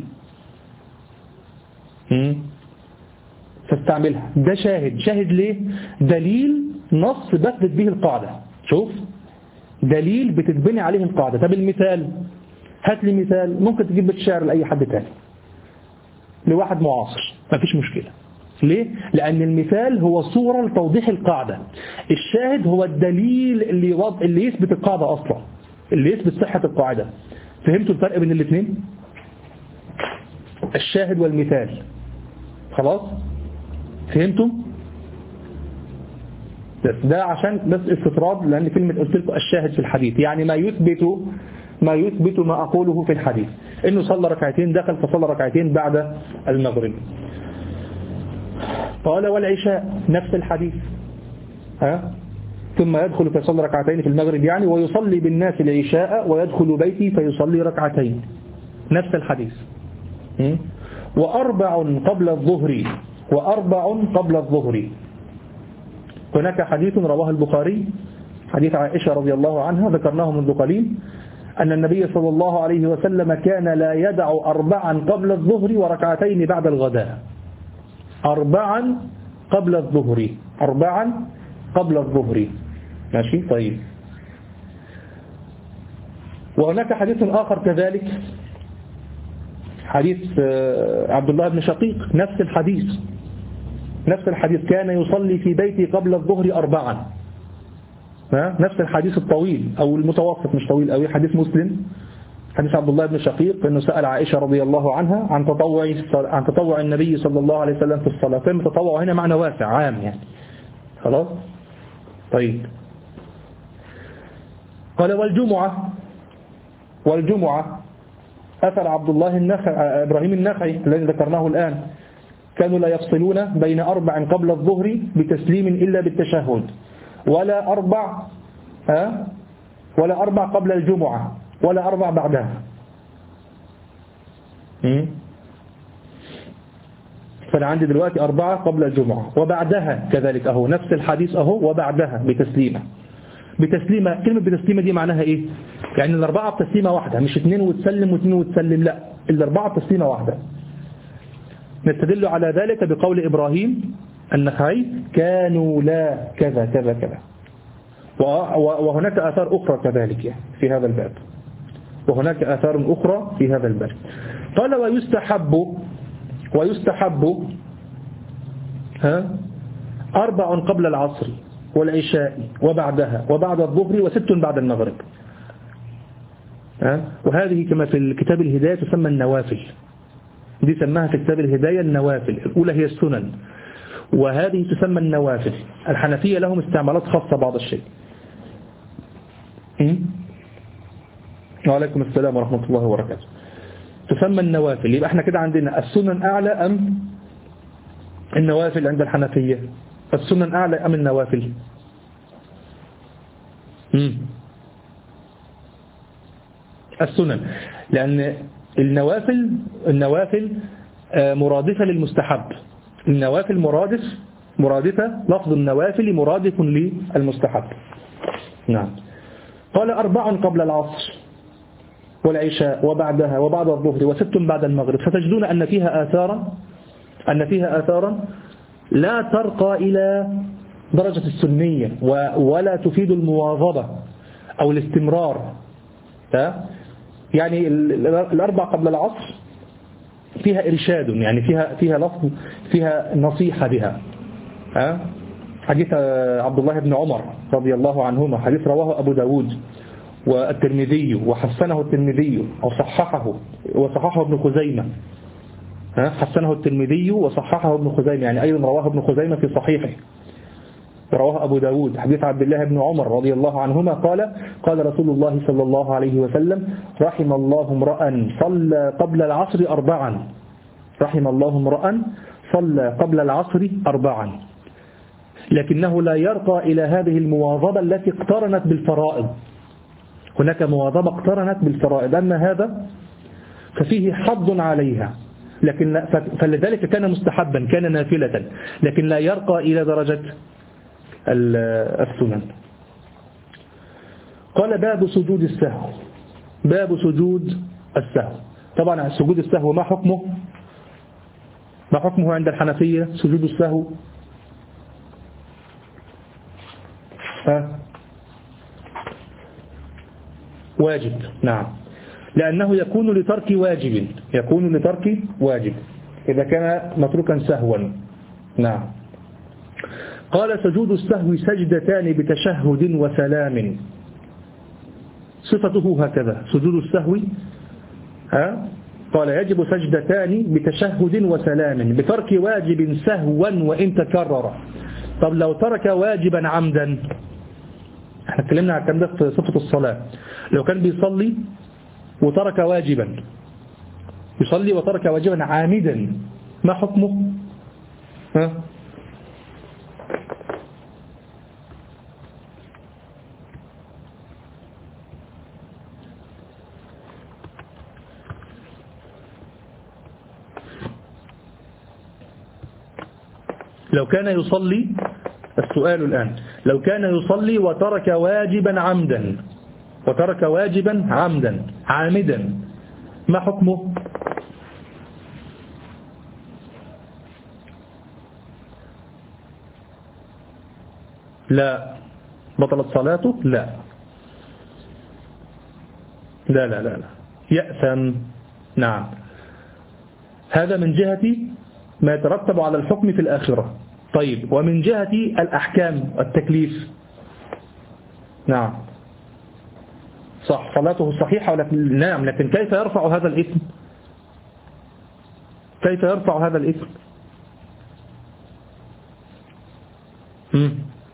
فاستعملها. ده شاهد. شاهد ليه؟ دليل نص بثبت به القاعدة. شوف دليل بتتبني عليه القاعدة. طب المثال، هات لي مثال. ممكن تجيب الشعر لأي حد تاني، لواحد معاصر، ما فيش مشكلة. ليه؟ لأن المثال هو صورة لتوضيح القاعدة، الشاهد هو الدليل اللي وضع اللي يثبت القاعدة أصلا، اللي يثبت صحة القاعدة. فهمتوا الفرق بين الاثنين؟ الشاهد والمثال. خلاص فهمتوا؟ بس ده عشان بس استطراد، لأن كلمة قلت لكم الشاهد في الحديث يعني ما يثبت ما يثبت ما أقوله في الحديث، إنه صلى ركعتين دخل فصلى ركعتين بعد المغرب. قال والعشاء نفس الحديث، ها؟ ثم يدخل فيصلي ركعتين في المغرب يعني، ويصلي بالناس العشاء ويدخل بيتي فيصلي ركعتين، نفس الحديث. وأربع قبل الظهر، وأربع قبل الظهر. هناك حديث رواه البخاري، حديث عائشة رضي الله عنها ذكرناه منذ قليل، أن النبي صلى الله عليه وسلم كان لا يدع أربعا قبل الظهر وركعتين بعد الغداء. أربعا قبل الظهر، أربعا قبل الظهر. ماشي طيب. وهناك حديث آخر كذلك حديث عبد الله بن شقيق نفس الحديث نفس الحديث كان يصلي في بيتي قبل الظهر أربعا، نفس الحديث الطويل أو المتوسط مش طويل أوي، حديث مسلم، حديث عبد الله بن شقيق أنه سأل عائشة رضي الله عنها عن تطوع عن تطوع النبي صلى الله عليه وسلم في الصلاة. كلمة تطوع هنا معنى واسع عام يعني. خلاص طيب. قال والجمعة والجمعة أثر عبد الله النخعي إبراهيم النخعي الذي ذكرناه الآن كانوا لا يفصلون بين أربع قبل الظهر بتسليم إلا بالتشهد، ولا أربع ها ولا أربع قبل الجمعة ولا أربع بعدها. فأنا عندي دلوقتي أربعة قبل الجمعة وبعدها كذلك أهو نفس الحديث أهو وبعدها بتسليمة. بتسليمة كلمة بتسليمة دي معناها إيه؟ يعني الأربعة بتسليمة واحدة، مش اثنين وتسلم واثنين وتسلم، لا الأربعة بتسليمة واحدة. نستدل على ذلك بقول إبراهيم النخعي كانوا لا كذا كذا كذا. وهناك آثار أخرى كذلك يعني في هذا الباب، وهناك آثار أخرى في هذا الباب. قال ويستحب ويستحب ها أربع قبل العصر والعشاء وبعدها وبعد الظهر وست بعد المغرب. ها وهذه كما في الكتاب الهداية تسمى النوافل، دي سماها في كتاب الهداية النوافل. الأولى هي السنن وهذه تسمى النوافل. الحنفية لهم استعمالات خاصة بعض الشيء. وعليكم السلام ورحمة الله وبركاته. تسمى النوافل. يبقى احنا كده عندنا السنن أعلى أم النوافل عند الحنفية؟ السنن أعلى أم النوافل؟ مم. السنن، لأن النوافل النوافل مرادفة للمستحب. النوافل مرادف مرادفة لفظ النوافل مرادف للمستحب. نعم. قال أربع قبل العصر والعشاء وبعدها وبعد الظهر وست بعد المغرب. فتجدون أن فيها آثارا أن فيها آثارا لا ترقى إلى درجة السنية ولا تفيد المواظبة أو الاستمرار. يعني الأربع قبل العصر فيها إرشاد، يعني فيها فيها لفظ فيها نصيحة بها. حديث عبد الله بن عمر رضي الله عنهما، حديث رواه أبو داود والترمذي وحسنه الترمذي وصححه وصححه ابن خزيمة. حسنه الترمذي وصححه ابن خزيمة، يعني أيضا رواه ابن خزيمة في صحيحه. رواه أبو داود حديث عبد الله بن عمر رضي الله عنهما قال قال رسول الله صلى الله عليه وسلم رحم الله امرأ صلى قبل العصر أربعا رحم الله امرأ صلى قبل العصر أربعا لكنه لا يرقى إلى هذه المواظبة التي اقترنت بالفرائض. هناك مواظبة اقترنت بالفرائض، أما هذا ففيه حظ عليها، لكن فلذلك كان مستحبا كان نافلة، لكن لا يرقى إلى درجة السنن. قال باب سجود السهو. باب سجود السهو. طبعا سجود السهو ما حكمه؟ ما حكمه عند الحنفية سجود السهو؟ ها؟ واجب. نعم، لأنه يكون لترك واجب يكون لترك واجب إذا كان متروكا سهوا. نعم. قال سجود السهو سجدتان بتشهد وسلام. صفته هكذا سجود السهو. ها؟ قال يجب سجدتان بتشهد وسلام بترك واجب سهوا وإن تكرر. طب لو ترك واجبا عمدا، احنا اتكلمنا عن الكلام ده في صفة الصلاة. لو كان بيصلي وترك واجبا يصلي وترك واجبا عامدا ما حكمه؟ ها؟ لو كان يصلي، السؤال الآن، لو كان يصلي وترك واجبا عمدا وترك واجبا عمدا عامدا ما حكمه؟ لا. بطلت صلاته؟ لا لا لا لا, لا. يأثم. نعم. هذا من جهة ما يترتب على الحكم في الآخرة. طيب ومن جهة الأحكام والتكليف، نعم صح صلاته صحيحة، ولكن نعم لكن كيف يرفع هذا الإثم؟ كيف يرفع هذا الإثم؟ مم.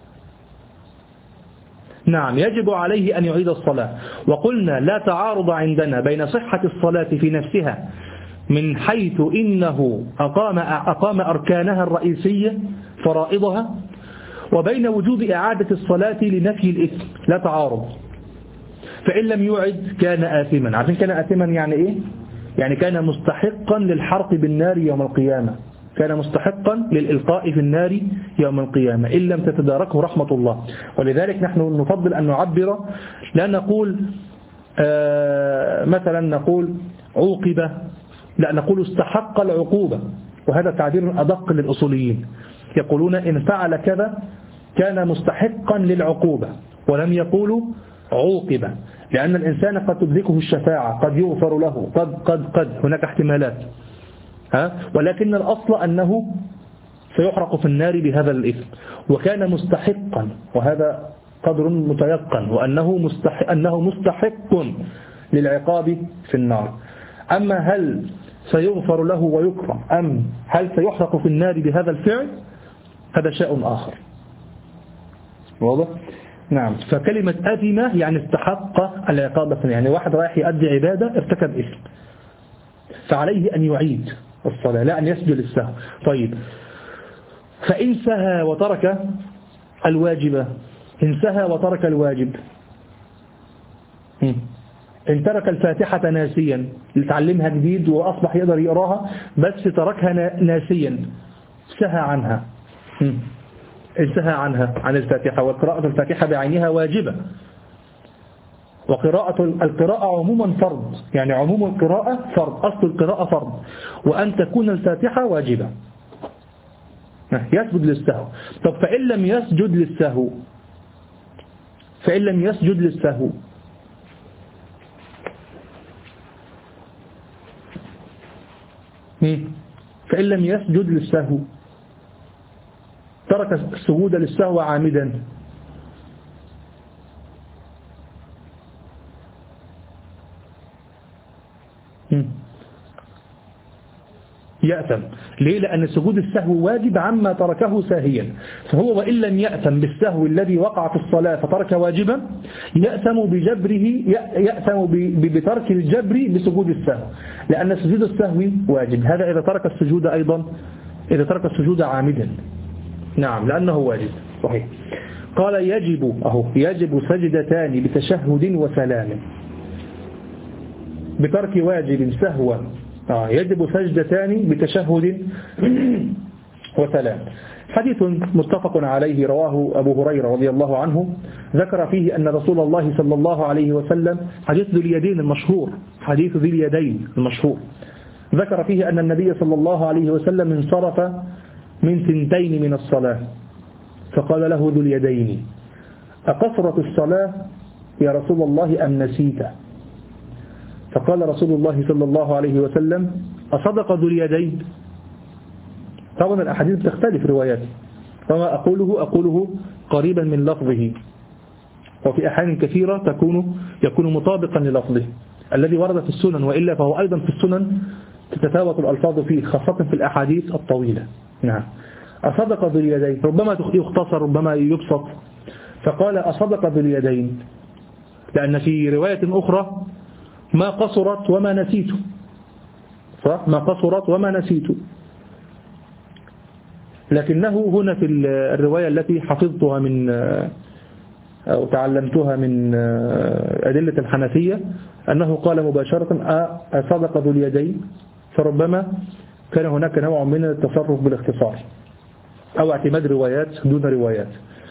نعم يجب عليه أن يعيد الصلاة. وقلنا لا تعارض عندنا بين صحة الصلاة في نفسها من حيث إنه أقام, أقام أركانها الرئيسية فرائضها، وبين وجوب إعادة الصلاة لنفي الإثم، لا تعارض. فإن لم يعد كان آثما. عشان كان آثما يعني إيه؟ يعني كان مستحقا للحرق بالنار يوم القيامة، كان مستحقا للإلقاء في النار يوم القيامة إن لم تتداركه رحمة الله. ولذلك نحن نفضل أن نعبر، لا نقول آه مثلا نقول عوقب، لا نقول استحق العقوبة، وهذا تعبير أدق للأصوليين. يقولون إن فعل كذا كان مستحقا للعقوبة، ولم يقولوا عوقب، لأن الإنسان قد تدركه الشفاعة، قد يغفر له، قد قد قد هناك احتمالات، ها؟ ولكن الأصل أنه سيحرق في النار بهذا الإثم، وكان مستحقا، وهذا قدر متيقن، وأنه مستحق, أنه مستحق للعقاب في النار. أما هل سيغفر له ويكرم أم هل سيحرق في النار بهذا الفعل، هذا شيء آخر. واضح؟ نعم. فكلمة أثمة يعني استحق العقاب، يعني واحد رايح يؤدي عبادة ارتكب إثم، فعليه أن يعيد الصلاة لا أن يسجد للسهو. طيب فإن سهى وترك الواجب، إن سهى وترك الواجب، إن ترك الفاتحة ناسيا لتعلمها جديد وأصبح يقدر يقراها بس تركها ناسيا، سهى عنها، انتهى عنها عن الفاتحة، وقراءة الفاتحة بعينها واجبة، وقراءة القراءة عموما فرض، يعني عموم القراءة فرض، أصل القراءة فرض، وأن تكون الفاتحة واجبة. يسجد للسهو. طب فإن لم يسجد للسهو، فإن لم يسجد للسهو فإن لم يسجد للسهو ترك السجود للسهو عامدا، يأثم. ليه؟ لأن سجود السهو واجب عما تركه ساهيا، فهو وإن لم يأثم بالسهو الذي وقع في الصلاة فترك واجبا، يأثم بجبره، يأثم بترك الجبر بسجود السهو، لأن سجود السهو واجب. هذا إذا ترك السجود أيضا، إذا ترك السجود عامدا، نعم لأنه واجب. صحيح. قال يجب أهو يجب سجدتان بتشهد وسلام، بترك واجب سهوا آه يجب سجدتان بتشهد وسلام. حديث متفق عليه رواه أبو هريرة رضي الله عنه، ذكر فيه أن رسول الله صلى الله عليه وسلم، حديث ذي اليدين المشهور، حديث ذي اليدين المشهور، ذكر فيه أن النبي صلى الله عليه وسلم انصرف من ثنتين من الصلاة، فقال له ذو اليدين: أقصرت الصلاة يا رسول الله أم نسيت؟ فقال رسول الله صلى الله عليه وسلم: أصدق ذو اليدين؟ طبعا الأحاديث تختلف رواياته، وما أقوله أقوله قريبا من لفظه، وفي أحيان كثيرة تكون يكون مطابقا للفظه الذي ورد في السنن، وإلا فهو أيضا في السنن تتفاوت الألفاظ فيه، خاصة في الأحاديث الطويلة. نعم. أصدق ذو اليدين، ربما يختصر ربما يبسط، فقال أصدق ذو اليدين، لأن في رواية أخرى ما قصرت وما نسيت، صح؟ ما قصرت وما نسيت. لكنه هنا في الرواية التي حفظتها من أو تعلمتها من أدلة الحنفية أنه قال مباشرة أصدق ذو اليدين، فربما كان هناك نوع من التصرف بالاختصار أو اعتماد روايات دون روايات.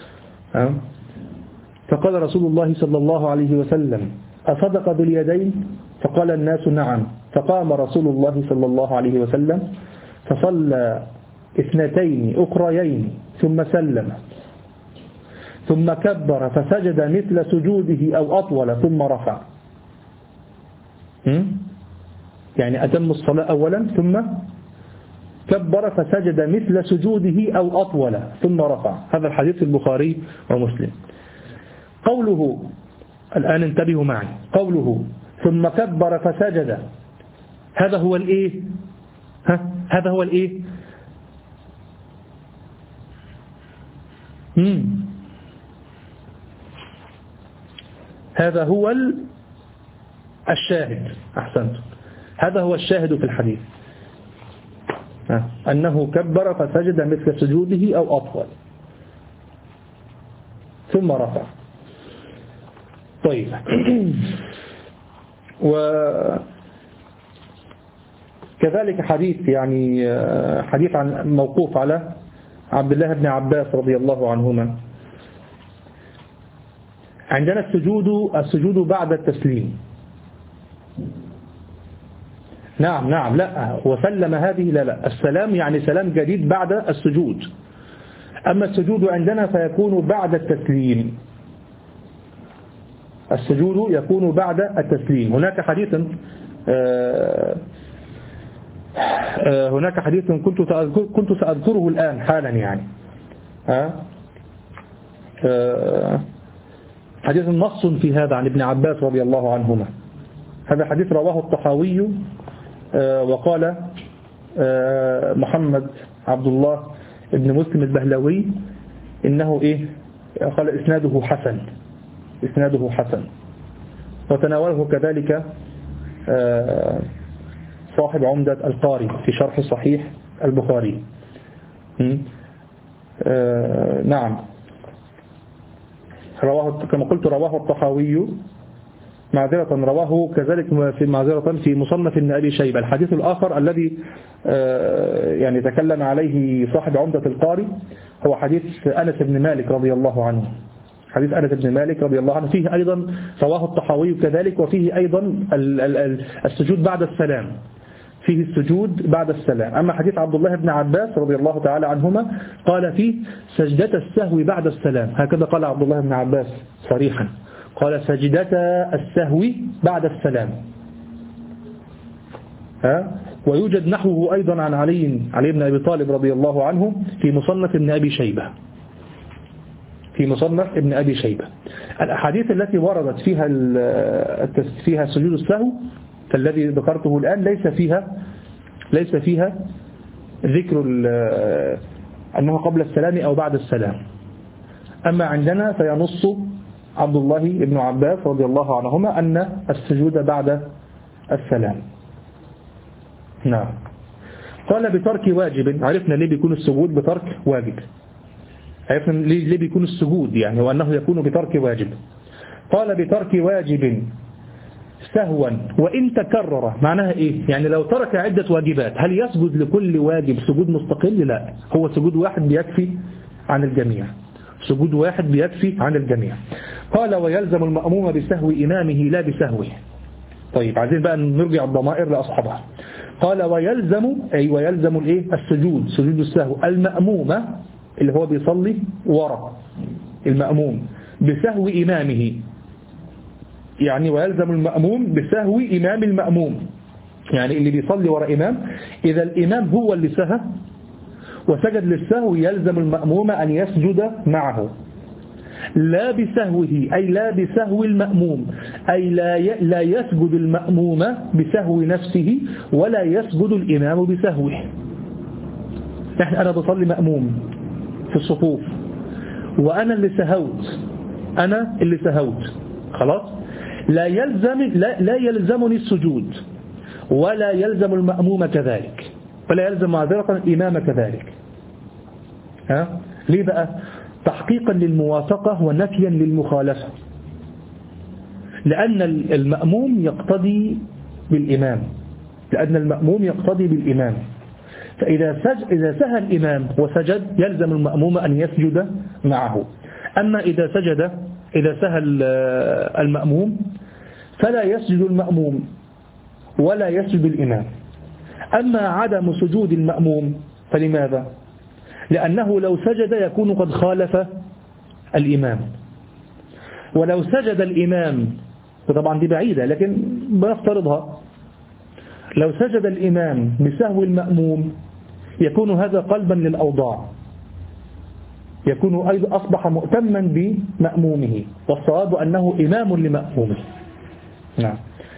فقال رسول الله صلى الله عليه وسلم: أصدق ذو اليدين؟ فقال الناس: نعم. فقام رسول الله صلى الله عليه وسلم فصلى اثنتين أخريين ثم سلم، ثم كبر فسجد مثل سجوده أو أطول ثم رفع. يعني أتم الصلاة أولا ثم كبر فسجد مثل سجوده أو أطول ثم رفع. هذا الحديث في البخاري ومسلم. قوله الآن انتبهوا معي، قوله ثم كبر فسجد، هذا هو الإيه؟ ها؟ هذا هو الإيه؟ مم. هذا هو الشاهد. أحسنت، هذا هو الشاهد في الحديث، أنه كبر فسجد مثل سجوده أو أطول ثم رفع. طيب، وكذلك حديث يعني حديث عن موقوف على عبد الله بن عباس رضي الله عنهما. عندنا السجود السجود بعد التسليم. نعم نعم لا وسلم هذه لا لا السلام يعني سلام جديد بعد السجود. أما السجود عندنا فيكون بعد التسليم، السجود يكون بعد التسليم. هناك حديث آه آه هناك حديث كنت كنت سأذكره الآن حالا يعني آه آه حديث نص في هذا عن ابن عباس رضي الله عنهما. هذا حديث رواه الطحاوي آه وقال آه محمد عبد الله ابن مسلم البهلوي إنه إيه قال إسناده حسن، إسناده حسن. وتناوله كذلك آه صاحب عمدة القاري في شرح صحيح البخاري. آه نعم رواه كما قلت رواه الطحاوي معذرة، رواه كذلك في معذرة في مصنف ابن أبي شيبة. الحديث الآخر الذي يعني تكلم عليه صاحب عمدة القاري هو حديث أنس بن مالك رضي الله عنه. حديث أنس بن مالك رضي الله عنه فيه أيضا رواه الطحاوي كذلك، وفيه أيضا السجود بعد السلام، فيه السجود بعد السلام. أما حديث عبد الله بن عباس رضي الله تعالى عنهما قال فيه سجدة السهو بعد السلام، هكذا قال عبد الله بن عباس صريحا، قال سجدة السهو بعد السلام. ها؟ ويوجد نحوه أيضا عن علي علي بن أبي طالب رضي الله عنه في مصنف ابن أبي شيبة، في مصنف ابن أبي شيبة. الأحاديث التي وردت فيها فيها سجود السهو الذي ذكرته الآن ليس فيها ليس فيها ذكر أنه قبل السلام أو بعد السلام. أما عندنا فينص عبد الله بن عباس رضي الله عنهما أن السجود بعد السلام. نعم. قال بترك واجب، عرفنا ليه بيكون السجود بترك واجب، عرفنا ليه بيكون السجود يعني وأنه يكون بترك واجب. قال بترك واجب سهوا وإن تكرر، معناها إيه؟ يعني لو ترك عدة واجبات هل يسجد لكل واجب سجود مستقل؟ لا، هو سجود واحد بيكفي عن الجميع، سجود واحد بيكفي عن الجميع. قال ويلزم المأموم بسهو إمامه لا بسهوه. طيب عايزين بقى نرجع الضمائر لأصحابها. قال ويلزم أي ويلزم الإيه؟ السجود، سجود السهو المأمومة اللي هو بيصلي وراء المأموم بسهو إمامه، يعني ويلزم المأموم بسهو إمام المأموم، يعني اللي بيصلي وراء إمام إذا الإمام هو اللي سهى وسجد للسهو يلزم المأموم أن يسجد معه لا بسهوه، أي لا بسهو المأموم، أي لا لا يسجد المأموم بسهو نفسه ولا يسجد الإمام بسهوه. نحن أنا بصلي مأموم في الصفوف وأنا اللي سهوت، أنا اللي سهوت خلاص، لا يلزم لا, لا يلزمني السجود ولا يلزم المأموم كذلك ولا يلزم معذرة الإمام كذلك. ها؟ ليه بقى؟ تحقيقا للموافقة ونفيا للمخالفة، لأن المأموم يقتدي بالإمام، لأن المأموم يقتدي بالإمام، فإذا سج... إذا سهى الإمام وسجد يلزم المأموم أن يسجد معه. أما إذا سجد إذا سهى المأموم فلا يسجد المأموم ولا يسجد الإمام. أما عدم سجود المأموم فلماذا؟ لأنه لو سجد يكون قد خالف الإمام، ولو سجد الإمام وطبعا دي بعيدة لكن بنفترضها، لو سجد الإمام بسهو المأموم يكون هذا قلبا للأوضاع، يكون أيضا أصبح مؤتما بمأمومه، والصواب أنه إمام لمأمومه. نعم.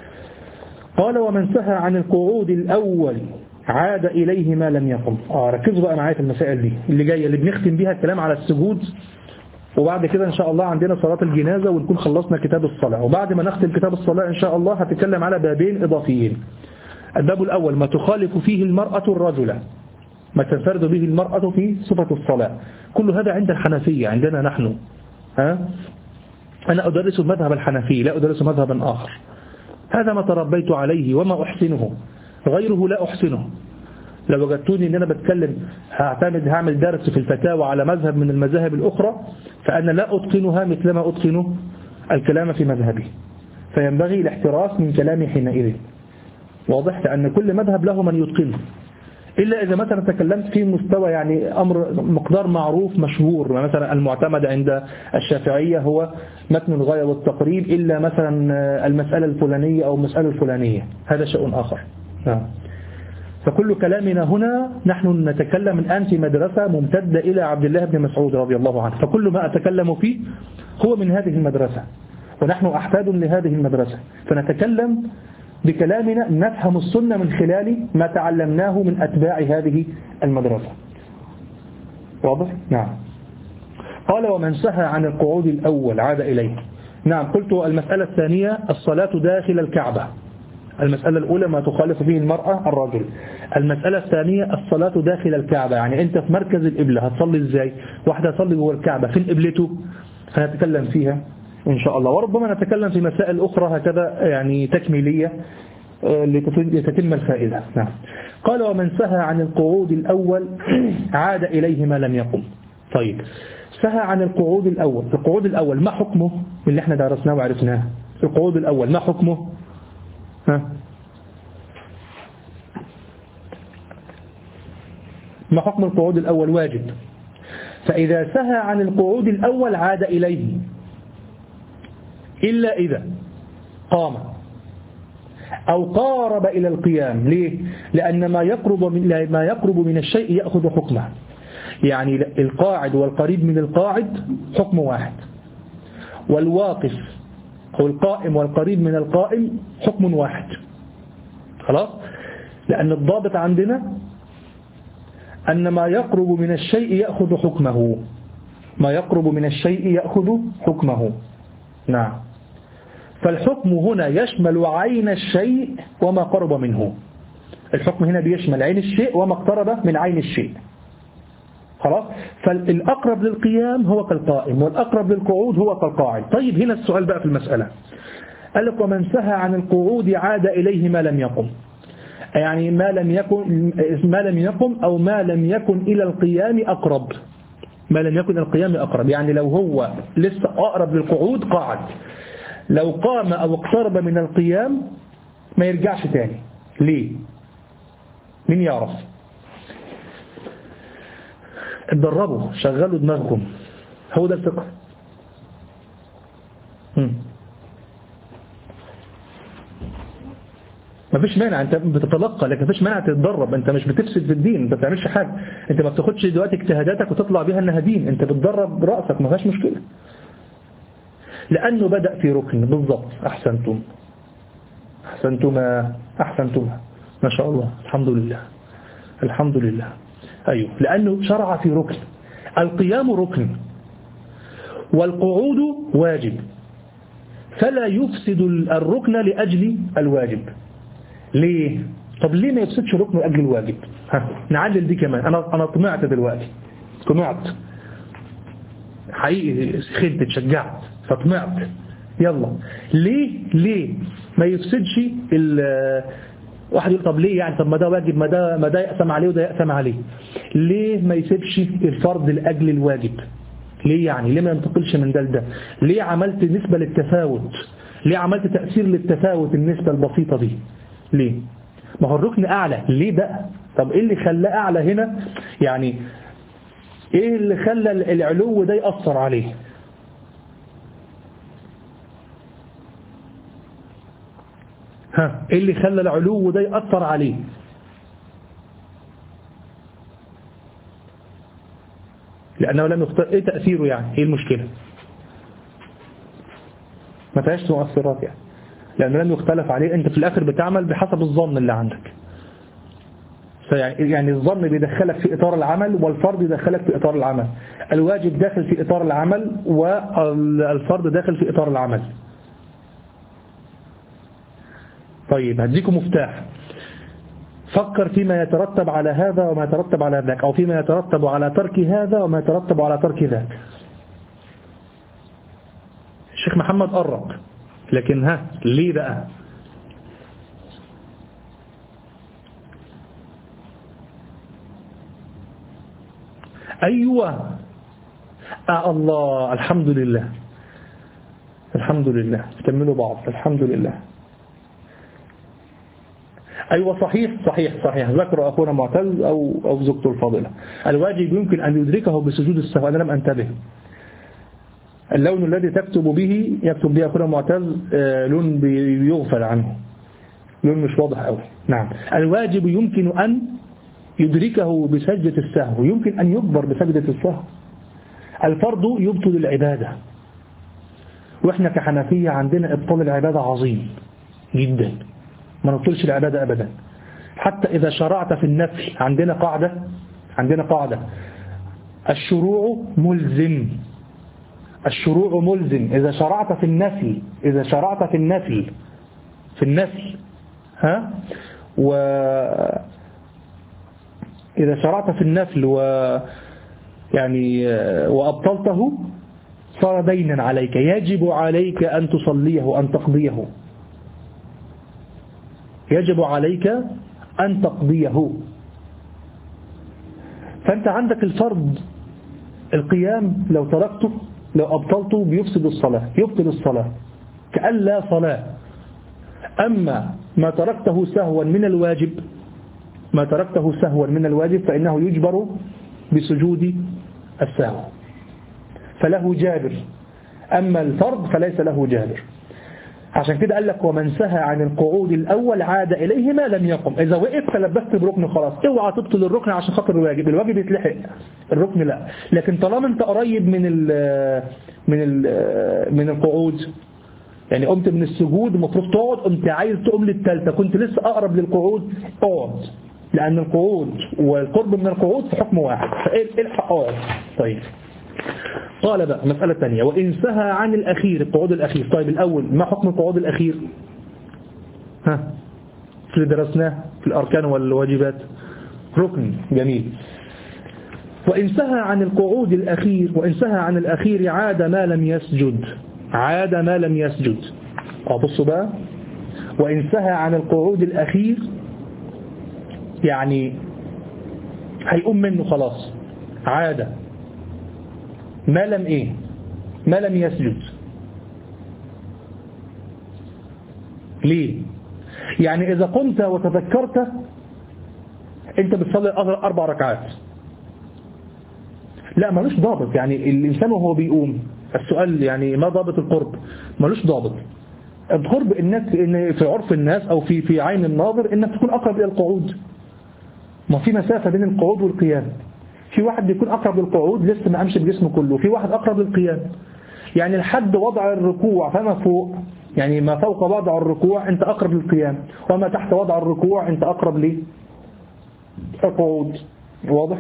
قال ومن سهى عن القعود الأول عاد إليه ما لم يقم. آه ركزوا بقى معايا في المسائل دي اللي جاية اللي بنختم بيها الكلام على السجود، وبعد كده إن شاء الله عندنا صلاة الجنازة ونكون خلصنا كتاب الصلاة، وبعد ما نختم كتاب الصلاة إن شاء الله هتكلم على بابين إضافيين. الباب الأول ما تخالف فيه المرأة الرجل، ما تنفرد به المرأة في صفة الصلاة. كل هذا عند الحنفية، عندنا نحن. ها؟ أنا أدرس مذهب الحنفي لا أدرس مذهبا آخر، هذا ما تربيت عليه وما أحسنه، غيره لا أحسنه. لو وجدتوني أن أنا بتكلم هعتمد هعمل درس في الفتاوى على مذهب من المذاهب الأخرى، فأنا لا أتقنها مثلما أتقن الكلام في مذهبي، فينبغي الاحتراس من كلامي حينئذ. واضح؟ لأن كل مذهب له من يتقنه، إلا إذا مثلا تكلمت في مستوى يعني أمر مقدار معروف مشهور، مثلا المعتمد عند الشافعية هو متن الغاية والتقريب، إلا مثلا المسألة الفلانية أو المسألة الفلانية، هذا شيء آخر. فكل كلامنا هنا نحن نتكلم الآن في مدرسة ممتدة إلى عبد الله بن مسعود رضي الله عنه، فكل ما أتكلم فيه هو من هذه المدرسة، ونحن أحفاد لهذه المدرسة، فنتكلم بكلامنا نفهم السنة من خلال ما تعلمناه من أتباع هذه المدرسة. واضح؟ نعم. قال ومن سهى عن القعود الأول عاد إليه. نعم. قلت المسألة الثانية الصلاة داخل الكعبة. المسألة الأولى ما تخالف فيه المرأة الرجل. المسألة الثانية الصلاة داخل الكعبة، يعني أنت في مركز القبلة هتصلي إزاي؟ واحدة تصلي جوه الكعبة فين قبلته؟ هنتكلم فيها إن شاء الله، وربما نتكلم في مسائل أخرى هكذا يعني تكميلية لتتم الفائدة. نعم. قال ومن سهى عن القعود الأول عاد إليه ما لم يقم. طيب سهى عن القعود الأول، القعود الأول ما حكمه اللي احنا درسناه وعرفناه؟ القعود الأول ما حكمه؟ ها؟ ما حكم القعود الأول؟ واجب. فإذا سهى عن القعود الأول عاد إليه، إلا إذا قام أو قارب إلى القيام. ليه؟ لأن ما يقرب من ما يقرب من الشيء يأخذ حكمه، يعني القاعد والقريب من القاعد حكم واحد، والواقف أو القائم والقريب من القائم حكم واحد. خلاص؟ لأن الضابط عندنا أن ما يقرب من الشيء يأخذ حكمه، ما يقرب من الشيء يأخذ حكمه. نعم. فالحكم هنا يشمل عين الشيء وما قرب منه. الحكم هنا بيشمل عين الشيء وما اقترب من عين الشيء. خلاص؟ فالأقرب للقيام هو كالقائم، والأقرب للقعود هو كالقاعد. طيب هنا السؤال بقى في المسألة، قال لك ومن سهى عن القعود عاد إليه ما لم يقم، يعني ما لم يكن ما لم يقم أو ما لم يكن إلى القيام أقرب، ما لم يكن إلى القيام أقرب، يعني لو هو لسه أقرب للقعود قاعد، لو قام أو اقترب من القيام ما يرجعش تاني. ليه؟ مين يعرف؟ اتدربوا، شغلوا دماغكم، هو ده الفقه. ما فيش مانع، انت بتتلقى لكن ما فيش مانع تتدرب، انت مش بتفسد في الدين، انت ما بتعملش حاجه، انت ما بتاخدش دلوقتي اجتهاداتك وتطلع بيها انها دين، انت بتدرب راسك، ما فيهاش مشكله، لانه بدأ في ركن. بالضبط. احسنتم احسنتما احسنتما ما شاء الله، الحمد لله الحمد لله. ايوه، لانه شرع في ركن. القيام ركن والقعود واجب، فلا يفسد الركن لأجل الواجب. ليه؟ طب ليه ما يفسدش ركن لأجل الواجب؟ ها نعلل دي كمان. أنا أنا طمعت دلوقتي، طمعت حقيقي، خلت اتشجعت فطمعت. يلا ليه ليه ما يفسدش ال واحد يقول طب ليه يعني، طب ما ده واجب، ما ده ما ده يقسم عليه وده يقسم عليه، ليه ما يسيبش الفرض لأجل الواجب؟ ليه يعني؟ ليه ما ينتقلش من ده لده؟ ليه عملت نسبة للتفاوت؟ ليه عملت تأثير للتفاوت النسبة البسيطة دي؟ ليه؟ ما هو الركن أعلى، ليه بقى؟ طب إيه اللي خلاه أعلى هنا؟ يعني إيه اللي خلى العلو ده يأثر عليه؟ ها إيه اللي خلى العلو ده يأثر عليه؟ لأنه لم يختار. إيه تأثيره يعني؟ إيه المشكلة؟ ما فيهاش مؤثرات يعني، لأنه لم يختلف عليه. أنت في الآخر بتعمل بحسب الظن اللي عندك. يعني الظن بيدخلك في إطار العمل، والفرض يدخلك في إطار العمل. الواجب داخل في إطار العمل، والفرض داخل في إطار العمل. طيب هديكم مفتاح. فكر فيما يترتب على هذا وما يترتب على ذاك، أو فيما يترتب على ترك هذا وما يترتب على ترك ذاك. الشيخ محمد قرب، لكن ها ليه بقى؟ أيوة. آه الله، الحمد لله الحمد لله. كملوا بعض. الحمد لله. أيوة صحيح صحيح صحيح. ذكر أخونا معتز أو أو زوجته الفاضلة. الواجب يمكن أن يدركه بسجود السهو. أنا لم أنتبه. اللون الذي تكتب به يكتب به أخونا معتز لون بيغفل عنه، لون مش واضح أوي. نعم. الواجب يمكن أن يدركه بسجدة السهو، يمكن أن يكبر بسجدة السهو. الفرض يبطل العبادة، وإحنا كحنفية عندنا إبطال العبادة عظيم جدا، ما نبطلش العبادة أبدا. حتى إذا شرعت في النفل عندنا قاعدة عندنا قاعدة الشروع ملزم. الشروع ملزم. إذا شرعت في النفل إذا شرعت في النفل في النفل ها و إذا شرعت في النفل و يعني وأبطلته صار دينا عليك، يجب عليك أن تصليه أن تقضيه يجب عليك أن تقضيه. فأنت عندك الفرض القيام، لو تركته لو أبطلته بيفسد الصلاة، يبطل الصلاة كأن لا صلاة. أما ما تركته سهوا من الواجب ما تركته سهوا من الواجب فإنه يجبر بسجود السهو، فله جابر. أما الفرض فليس له جابر. عشان كده قال لك ومن سهى عن القعود الأول عاد إليه ما لم يقم. إذا وقف فلبست بركن خلاص، اوعى تبطل الركن عشان خاطر الواجب. الواجب يتلحق، الركن لا. لكن طالما انت قريب من ال من ال من القعود، يعني قمت من السجود المفروض تقعد، قمت عايز تقوم للثالثه، كنت لسه أقرب للقعود، اقعد، لأن القعود والقرب من القعود في حكم واحد، فالحق اقعد. طيب قال بقى مسألة ثانية، وإن سهى عن الأخير القعود الأخير. طيب الأول ما حكم القعود الأخير؟ ها في اللي درسناه في الأركان والواجبات، ركن. جميل. وإن سهى عن القعود الأخير وإن سهى عن الأخير عاد ما لم يسجد عاد ما لم يسجد. بصوا بقى، وإن سهى عن القعود الأخير يعني هيقوم منه خلاص، عاد ما لم ايه ما لم يسجد. ليه؟ يعني إذا قمت وتذكرت أنت بتصلي أربع ركعات، لا ملوش ضابط. يعني الإنسان وهو بيقوم، السؤال يعني ما ضابط القرب؟ ملوش ضابط. القرب إنك إن في عرف الناس أو في في عين الناظر إنك تكون أقرب إلى القعود. ما في مسافة بين القعود والقيام. في واحد بيكون أقرب للقعود لسه ما قامش بجسمه كله، في واحد أقرب للقيام. يعني لحد وضع الركوع فما فوق، يعني ما فوق وضع الركوع أنت أقرب للقيام، وما تحت وضع الركوع أنت أقرب للقعود. واضح؟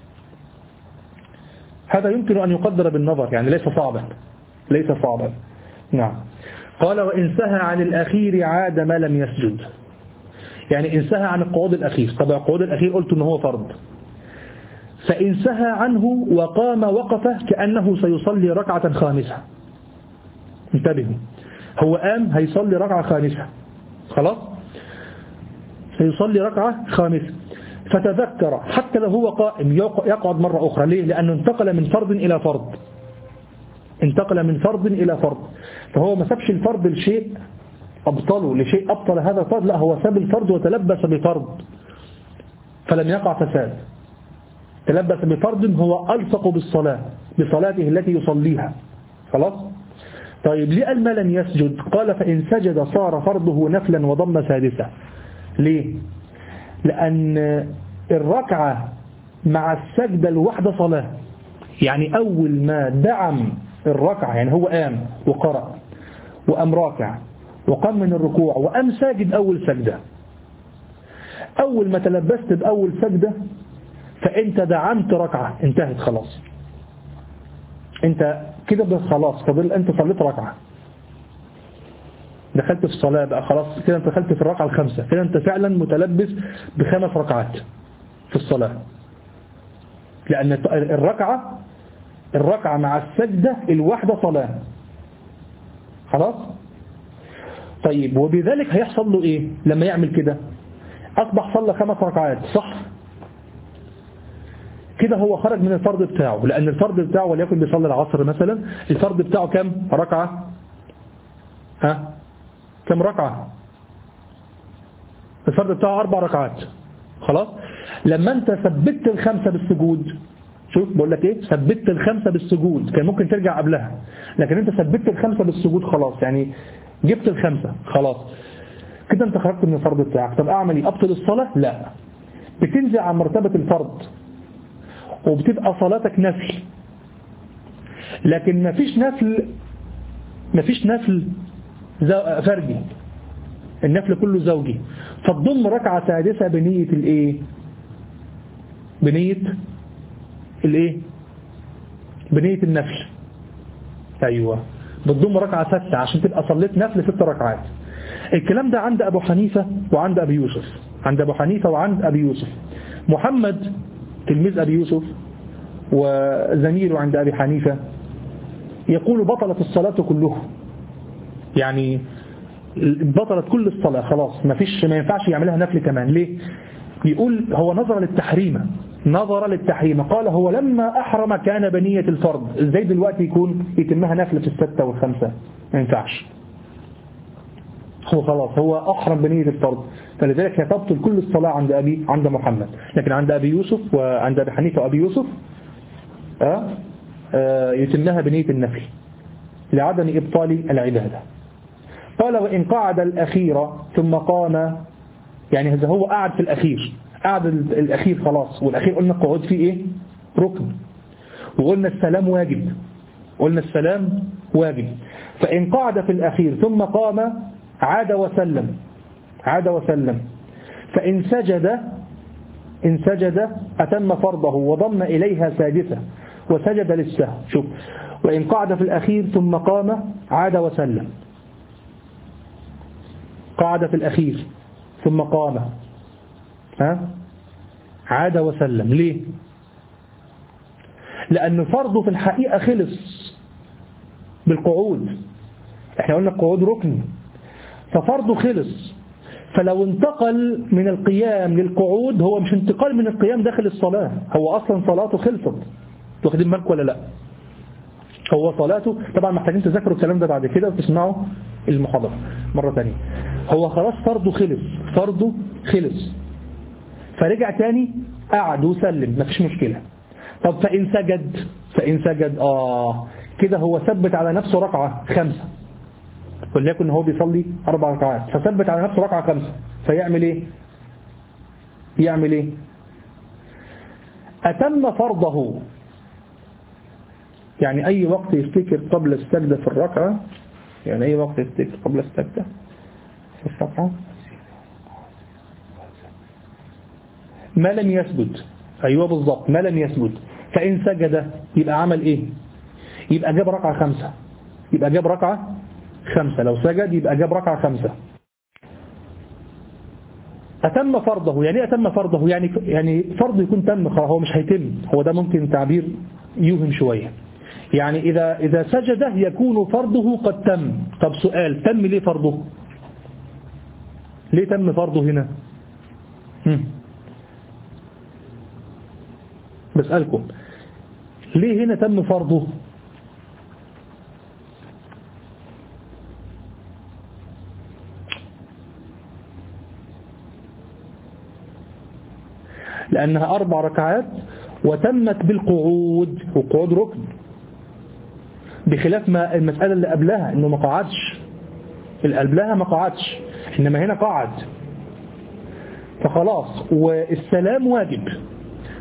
هذا يمكن أن يقدر بالنظر، يعني ليس صعبا ليس صعبا. نعم. قال وإن سهى عن الأخير عاد ما لم يسجد. يعني إن سهى عن القعود الأخير، طبعا القعود الأخير قلت أنه هو فرض، فإن سهى عنه وقام وقف كأنه سيصلي ركعة خامسة. انتبهوا، هو قام هيصلي ركعة خامسة، خلاص سيصلي ركعة خامسة، فتذكر حتى لو هو قائم يقعد مرة أخرى. ليه؟ لأنه انتقل من فرض إلى فرض انتقل من فرض إلى فرض فهو ما سابش الفرض لشيء أبطله لشيء أبطل هذا الفرض، لا هو ساب الفرض وتلبس بفرض فلم يقع فساد. تلبس بفرض هو ألصق بالصلاة بصلاته التي يصليها، خلاص. طيب ليه قال ما لم يسجد؟ قال فإن سجد صار فرضه نفلا وضم سادسة. ليه؟ لأن الركعة مع السجدة الواحدة صلاة، يعني أول ما دعم الركعة، يعني هو قام وقرأ وقام راكع وقام من الركوع وقام ساجد أول سجدة، أول ما تلبست بأول سجدة فأنت دعمت ركعة، انتهت خلاص، أنت كده بس خلاص، فضل أنت صليت ركعة، دخلت في الصلاة بقى خلاص، كده أنت دخلت في الركعة الخامسة، كده أنت فعلا متلبس بخمس ركعات في الصلاة، لأن الركعة الركعة مع السجدة الواحدة صلاة، خلاص. طيب وبذلك هيحصل له إيه لما يعمل كده؟ أصبح صلى خمس ركعات، صح؟ كده هو خرج من الفرض بتاعه، لأن الفرض بتاعه وليكن بيصلي العصر مثلا، الفرض بتاعه كم ركعة؟ ها؟ كم ركعة؟ الفرض بتاعه أربع ركعات، خلاص. لما أنت ثبت الخمسة بالسجود، شوف بقول لك إيه، ثبت الخمسة بالسجود، كان ممكن ترجع قبلها، لكن أنت ثبت الخمسة بالسجود خلاص، يعني جبت الخمسة خلاص، كده أنت خرجت من الفرض بتاعك. طب أعمل إيه؟ أبطل الصلاة؟ لا، بتنزع عن مرتبة الفرض وبتبقى صلاتك نفل، لكن مفيش نفل مفيش نفل فردي، النفل كله زوجي، فتضم ركعة سادسة بنية الايه بنية الايه بنية النفل، ايوه بتضم ركعة ستة عشان تبقى صليت نفل ست ركعات. الكلام ده عند ابو حنيفة وعند ابي يوسف، عند ابو حنيفة وعند ابي يوسف. محمد تلميذ ابي يوسف وزميله عند ابي حنيفة يقول بطلت الصلاة كلها، يعني بطلت كل الصلاة خلاص، ما فيش ما ينفعش يعملها نفل كمان. ليه؟ يقول هو نظر للتحريم، نظر للتحريم، قال هو لما أحرم كان بنية الفرض، ازاي دلوقتي يكون يتمها نفل في الستة والخمسة؟ ما ينفعش، هو خلاص هو أحرم بنية الفرض، فلذلك يتبطل كل الصلاة عند أبي عند محمد. لكن عند أبي يوسف وعند أبي حنيفة وأبي يوسف آه آه يتمها بنية النفل لعدم إبطال العبادة. قال وإن قعد الأخير ثم قام، يعني إذا هو قعد في الأخير، قعد الأخير خلاص، والأخير قلنا القعود فيه إيه؟ ركن، وقلنا السلام واجب، قلنا السلام واجب. فإن قعد في الأخير ثم قام عاد وسلم، عاد وسلم. فإن سجد إن سجد أتم فرضه وضم إليها سادسة وسجد للسهو. شوف، وإن قعد في الأخير ثم قام عاد وسلم، قعد في الأخير ثم قام ها عاد وسلم. ليه؟ لأن فرضه في الحقيقة خلص بالقعود، احنا قلنا القعود ركن، ففرضه خلص، فلو انتقل من القيام للقعود هو مش انتقال من القيام داخل الصلاة، هو أصلا صلاته خلصت. واخدين بالكم ولا لا؟ هو صلاته طبعا محتاجين تذكروا الكلام ده بعد كده وتسمعوا المحاضرة مرة تانية. هو خلاص فرضه خلص، فرضه خلص، فرجع تاني قعد وسلم، مفيش مشكلة. طب فإن سجد فإن سجد آه كده هو ثبت على نفسه ركعة خمسة، وليكن هو بيصلي أربع ركعات فثبت على نفسه ركعة خمسة، فيعمل إيه؟ يعمل إيه؟ أتم فرضه، يعني أي وقت يفتكر قبل السجدة في الركعة، يعني أي وقت يفتكر قبل السجدة في الركعة ما لم يسجد، أيوة بالضبط ما لم يسجد. فإن سجد يبقى عمل إيه؟ يبقى جاب ركعة خمسة، يبقى جاب ركعة خمسة، لو سجد يبقى جاب ركعة خمسة. أتم فرضه، يعني أتم فرضه يعني يعني فرضه يكون تم خلاص، هو مش هيتم، هو ده ممكن تعبير يوهم شوية، يعني إذا إذا سجد يكون فرضه قد تم. طب سؤال، تم ليه فرضه؟ ليه تم فرضه هنا؟ هم. بسألكم ليه هنا تم فرضه؟ لأنها أربع ركعات وتمت بالقعود، والقعود ركن، بخلاف ما المسألة اللي قبلها إنه ما قعدش، اللي قبلها ما قعدش، إنما هنا قعد، فخلاص والسلام واجب.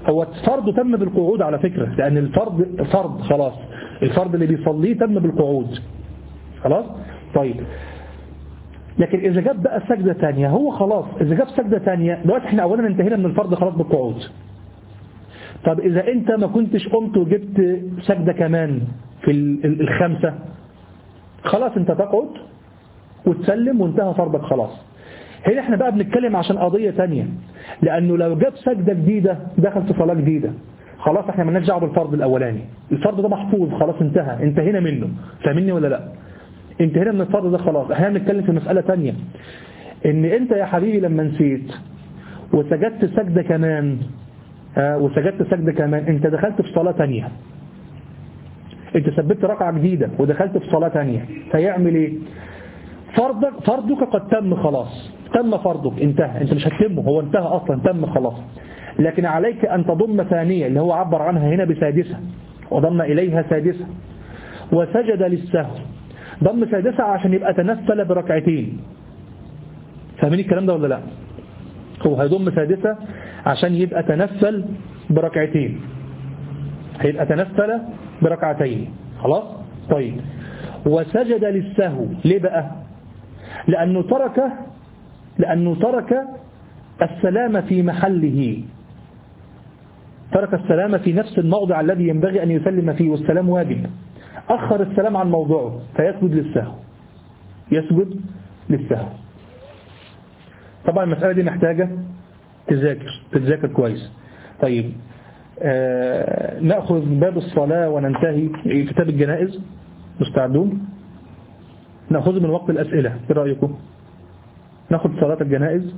هو الفرض تم بالقعود على فكرة، لأن الفرض فرض خلاص، الفرض اللي بيصليه تم بالقعود خلاص. طيب لكن إذا جاب بقى سجدة تانية، هو خلاص إذا جاب سجدة تانية دلوقتي احنا أولا انتهينا من الفرض خلاص بالقعود. طب إذا أنت ما كنتش قمت وجبت سجدة كمان في الخمسة، خلاص أنت تقعد وتسلم وانتهى فرضك خلاص. هنا احنا بقى بنتكلم عشان قضية تانية، لأنه لو جاب سجدة جديدة دخل في صلاة جديدة، خلاص احنا مالناش دعوه بالفرض الأولاني، الفرض ده محفوظ خلاص انتهى، انتهينا منه، فاهمني ولا لا؟ انتهينا من الفرض ده خلاص. احنا بنتكلم في مسألة تانية، ان انت يا حبيبي لما نسيت وسجدت سجدة كمان اه وسجدت سجدة كمان، انت دخلت في صلاة تانية، انت ثبت ركعة جديدة ودخلت في صلاة تانية، فيعمل ايه؟ فرضك فرضك قد تم خلاص، تم فرضك انتهى، انت مش هتتمه، هو انتهى اصلا تم خلاص. لكن عليك ان تضم ثانية اللي هو عبر عنها هنا بسادسة، وضم اليها سادسة، وسجد للسهو، ضم سادسة عشان يبقى تنفل بركعتين. فاهمين الكلام ده ولا لا؟ هو هيضم سادسة عشان يبقى تنفل بركعتين، هيبقى تنفل بركعتين خلاص. طيب وسجد للسهو ليه بقى؟ لأنه ترك لأنه ترك السلام في محله، ترك السلام في نفس الموضع الذي ينبغي أن يسلم فيه، والسلام واجب، أخر السلام عن موضوعه فيسجد للسهو، يسجد للسهو. طبعا المسألة دي محتاجة تذاكر تتذاكر كويس. طيب آه نأخذ باب الصلاة وننتهي كتاب الجنائز، مستعدون؟ نأخذ من وقت الأسئلة، ايه رأيكم؟ نأخذ صلاة الجنائز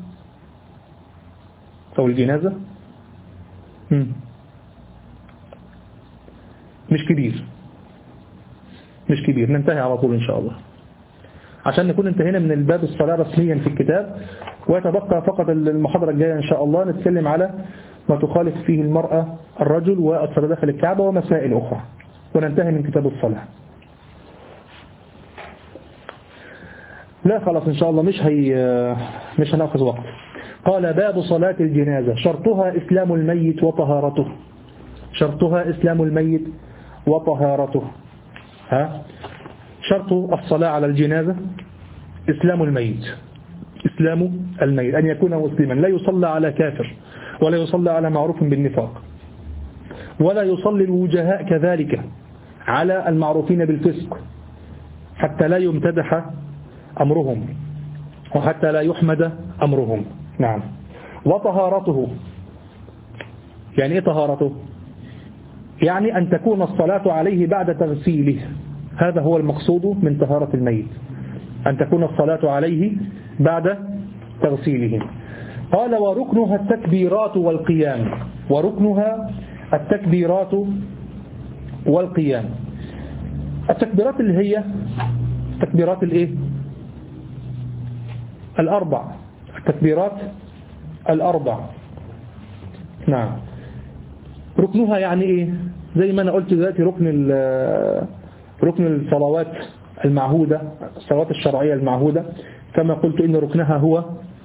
أو الجنازة؟ مم. مش كبير مش كبير ننتهي على طول إن شاء الله، عشان نكون انتهينا من الباب الصلاة رسميا في الكتاب، ويتبقى فقط المحاضرة الجاية إن شاء الله نتكلم على ما تخالف فيه المرأة الرجل والصلاة داخل الكعبة ومسائل أخرى، وننتهي من كتاب الصلاة. لا خلاص إن شاء الله مش هي مش هنأخذ وقت. قال باب صلاة الجنازة، شرطها إسلام الميت وطهارته، شرطها إسلام الميت وطهارته. ها شرط الصلاة على الجنازة إسلام الميت، إسلام الميت أن يكون مسلما، لا يصلى على كافر، ولا يصلى على معروف بالنفاق، ولا يصلي الوجهاء كذلك على المعروفين بالفسق، حتى لا يمتدح أمرهم وحتى لا يحمد أمرهم. نعم. وطهارته، يعني إيه طهارته؟ يعني أن تكون الصلاة عليه بعد تغسيله، هذا هو المقصود من طهارة الميت، أن تكون الصلاة عليه بعد تغسيله. قال وركنها التكبيرات والقيام، وركنها التكبيرات والقيام. التكبيرات اللي هي التكبيرات الايه؟ الأربع، التكبيرات الأربع. نعم. ركنها يعني ايه؟ زي ما أنا قلت دلوقتي ركن ركن الصلوات المعهودة، الصلوات الشرعية المعهودة، كما قلت إن ركنها هو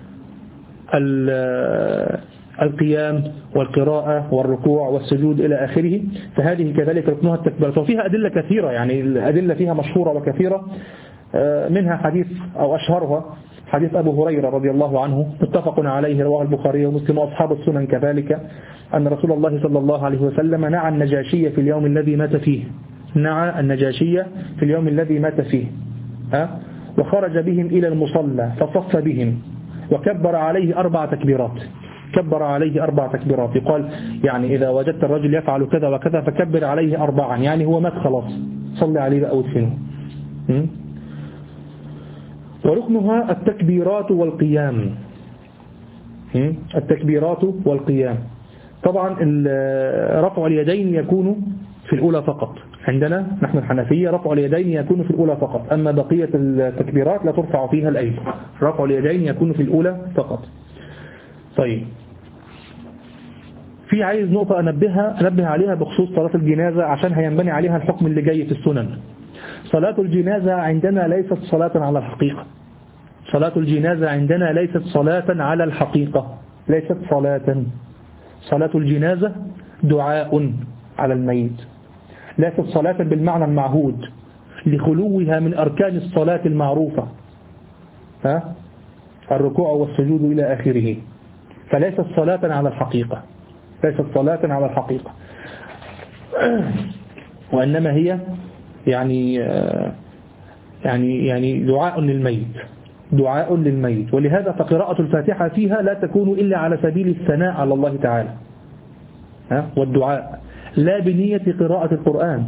القيام والقراءة والركوع والسجود إلى آخره، فهذه كذلك ركنها التكبيرات. وفيها أدلة كثيرة، يعني الأدلة فيها مشهورة وكثيرة، منها حديث أو أشهرها حديث أبو هريرة رضي الله عنه متفق عليه، رواه البخاري ومسلم وأصحاب السنن كذلك، أن رسول الله صلى الله عليه وسلم نعى النجاشية في اليوم الذي مات فيه، نعى النجاشية في اليوم الذي مات فيه ها؟ وخرج بهم إلى المصلى فصف بهم وكبر عليه أربع تكبيرات، كبر عليه أربع تكبيرات. يقال يعني إذا وجدت الرجل يفعل كذا وكذا فكبر عليه أربعا، يعني هو مات خلاص، صلي عليه بقى وادفنه. وركنها التكبيرات والقيام، التكبيرات والقيام. طبعا رفع اليدين يكون في الأولى فقط، عندنا نحن الحنفية رفع اليدين يكون في الأولى فقط، أما بقية التكبيرات لا ترفع فيها الأيدي، رفع اليدين يكون في الأولى فقط. طيب في عايز نقطة أنبهها أنبه عليها بخصوص صلاة الجنازة عشان هينبني عليها الحكم اللي جاي في السنن. صلاة الجنازة عندنا ليست صلاة على الحقيقة، صلاة الجنازة عندنا ليست صلاة على الحقيقة، ليست صلاة، صلاة الجنازة دعاء على الميت، ليست صلاة بالمعنى المعهود لخلوها من أركان الصلاة المعروفة، ها؟ الركوع والسجود إلى آخره، فليست صلاة على الحقيقة، ليست صلاة على الحقيقة، وإنما هي يعني يعني يعني دعاء للميت، دعاء للميت. ولهذا فقراءة الفاتحة فيها لا تكون إلا على سبيل الثناء على الله تعالى، ها؟ والدعاء، لا بنية قراءة القرآن،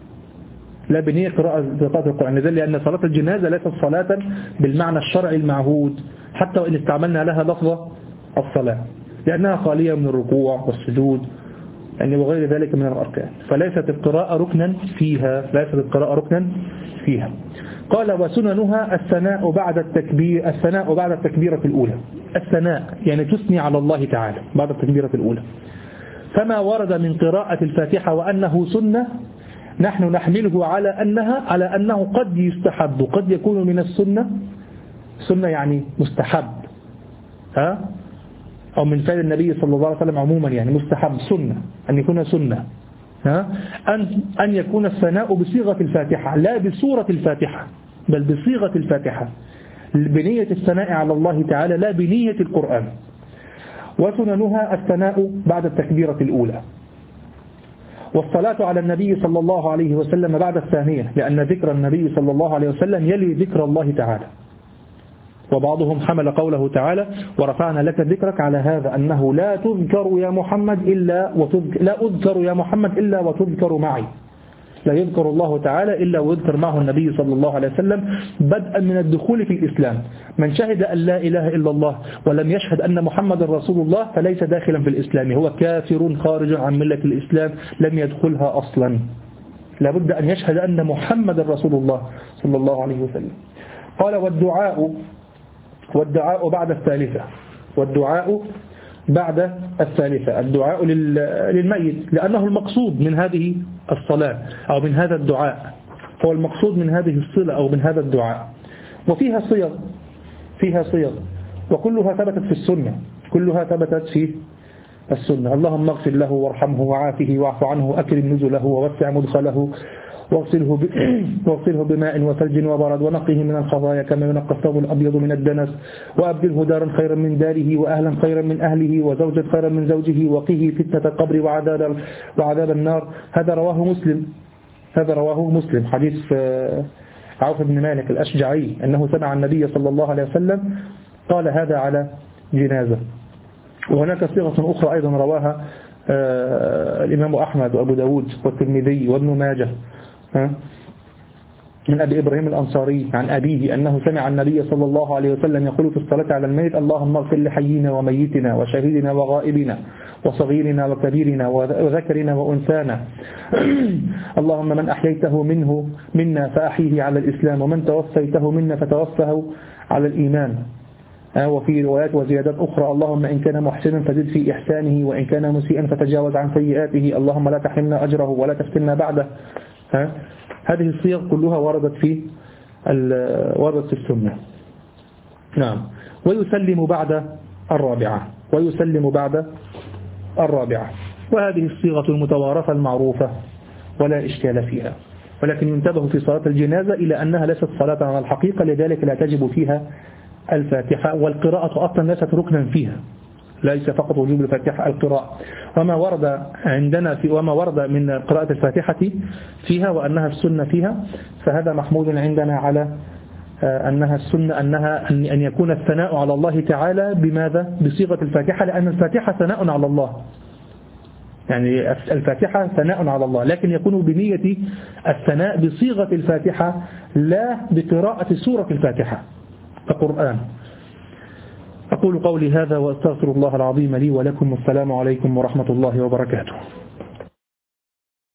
لا بنية قراءة القرآن، لأن صلاة الجنازة ليست صلاة بالمعنى الشرعي المعهود حتى وإن استعملنا لها لفظة الصلاة، لأنها خالية من الركوع والسجود يعني وغير ذلك من الأركان، فليست القراءة ركنا فيها، ليست القراءة ركنا فيها. قال وسننها الثناء بعد التكبير، الثناء بعد التكبيرة الأولى، الثناء يعني تثني على الله تعالى بعد التكبيرة الأولى. فما ورد من قراءة الفاتحة وأنه سنة نحن نحمله على أنها على أنه قد يستحب، قد يكون من السنة، سنة يعني مستحب، ها؟ أو من فعل النبي صلى الله عليه وسلم عموما، يعني مستحب سنة أن يكون سنة، ها؟ أن أن يكون الثناء بصيغة الفاتحة لا بصورة الفاتحة بل بصيغة الفاتحة، بنية الثناء على الله تعالى لا بنية القرآن. وسننها الثناء بعد التكبيرة الأولى، والصلاة على النبي صلى الله عليه وسلم بعد الثانية، لأن ذكر النبي صلى الله عليه وسلم يلي ذكر الله تعالى. وبعضهم حمل قوله تعالى ورفعنا لك ذكرك على هذا أنه لا تذكر يا محمد إلا وتذكر، لا أذكر يا محمد إلا وتذكر معي، لا يذكر الله تعالى إلا ويذكر معه النبي صلى الله عليه وسلم بدءا من الدخول في الإسلام. من شهد أن لا إله إلا الله ولم يشهد أن محمد رسول الله فليس داخلا في الإسلام، هو كافر خارج عن ملة الإسلام لم يدخلها أصلا، لابد أن يشهد أن محمد رسول الله صلى الله عليه وسلم. قال والدعاء والدعاء بعد الثالثة، والدعاء بعد الثالثة الدعاء للميت، لأنه المقصود من هذه الصلاة أو من هذا الدعاء، هو المقصود من هذه الصلة أو من هذا الدعاء. وفيها صيغ، فيها صيغ وكلها ثبتت في السنة، كلها ثبتت في السنة. اللهم اغفر له وارحمه وعافه واعف عنه أكرم نزله ووسع مدخله واغسله واغسله بماء وثلج وبرد ونقه من الخطايا كما ينقى الثوب الأبيض من الدنس، وأبدله دارا خيرا من داره وأهلا خيرا من أهله وزوجا خيرا من زوجه وقه فتنة القبر وعذاب وعذاب النار. هذا رواه مسلم، هذا رواه مسلم حديث عوف بن مالك الأشجعي أنه سمع النبي صلى الله عليه وسلم قال هذا على جنازة. وهناك صيغة أخرى أيضا رواها الإمام أحمد وأبو داود والترمذي وابن ماجه من أبي إبراهيم الأنصاري عن أبيه أنه سمع النبي صلى الله عليه وسلم يقول في الصلاة على الميت اللهم اغفر لحينا وميتنا وشهيدنا وغائبنا وصغيرنا وكبيرنا وذكرنا وأنثانا، اللهم من أحييته منه منا فأحيه على الإسلام ومن توفيته منا فتوفه على الإيمان. وفي روايات وزيادات أخرى اللهم إن كان محسنا فزد في إحسانه وإن كان مسيئا فتجاوز عن سيئاته، اللهم لا تحرمنا أجره ولا تفتنا بعده. ها؟ هذه الصيغ كلها وردت في وردت في السنة. نعم. ويسلم بعد الرابعة، ويسلم بعد الرابعة، وهذه الصيغة المتوارثة المعروفة ولا إشكال فيها، ولكن ينتبه في صلاة الجنازة إلى أنها ليست صلاة على الحقيقة، لذلك لا تجب فيها الفاتحة، والقراءة أصلا ليست ركنا فيها، ليس فقط وجوب الفاتحة القراءة. وما ورد عندنا في وما ورد من قراءة الفاتحة فيها وأنها السنة فيها فهذا محمود عندنا على أنها السنة، أنها أن يكون الثناء على الله تعالى بماذا؟ بصيغة الفاتحة، لأن الفاتحة ثناء على الله، يعني الفاتحة ثناء على الله، لكن يكون بنية الثناء بصيغة الفاتحة لا بقراءة سورة الفاتحة كقرآن. أقول قولي هذا وأستغفر الله العظيم لي ولكم، والسلام عليكم ورحمة الله وبركاته.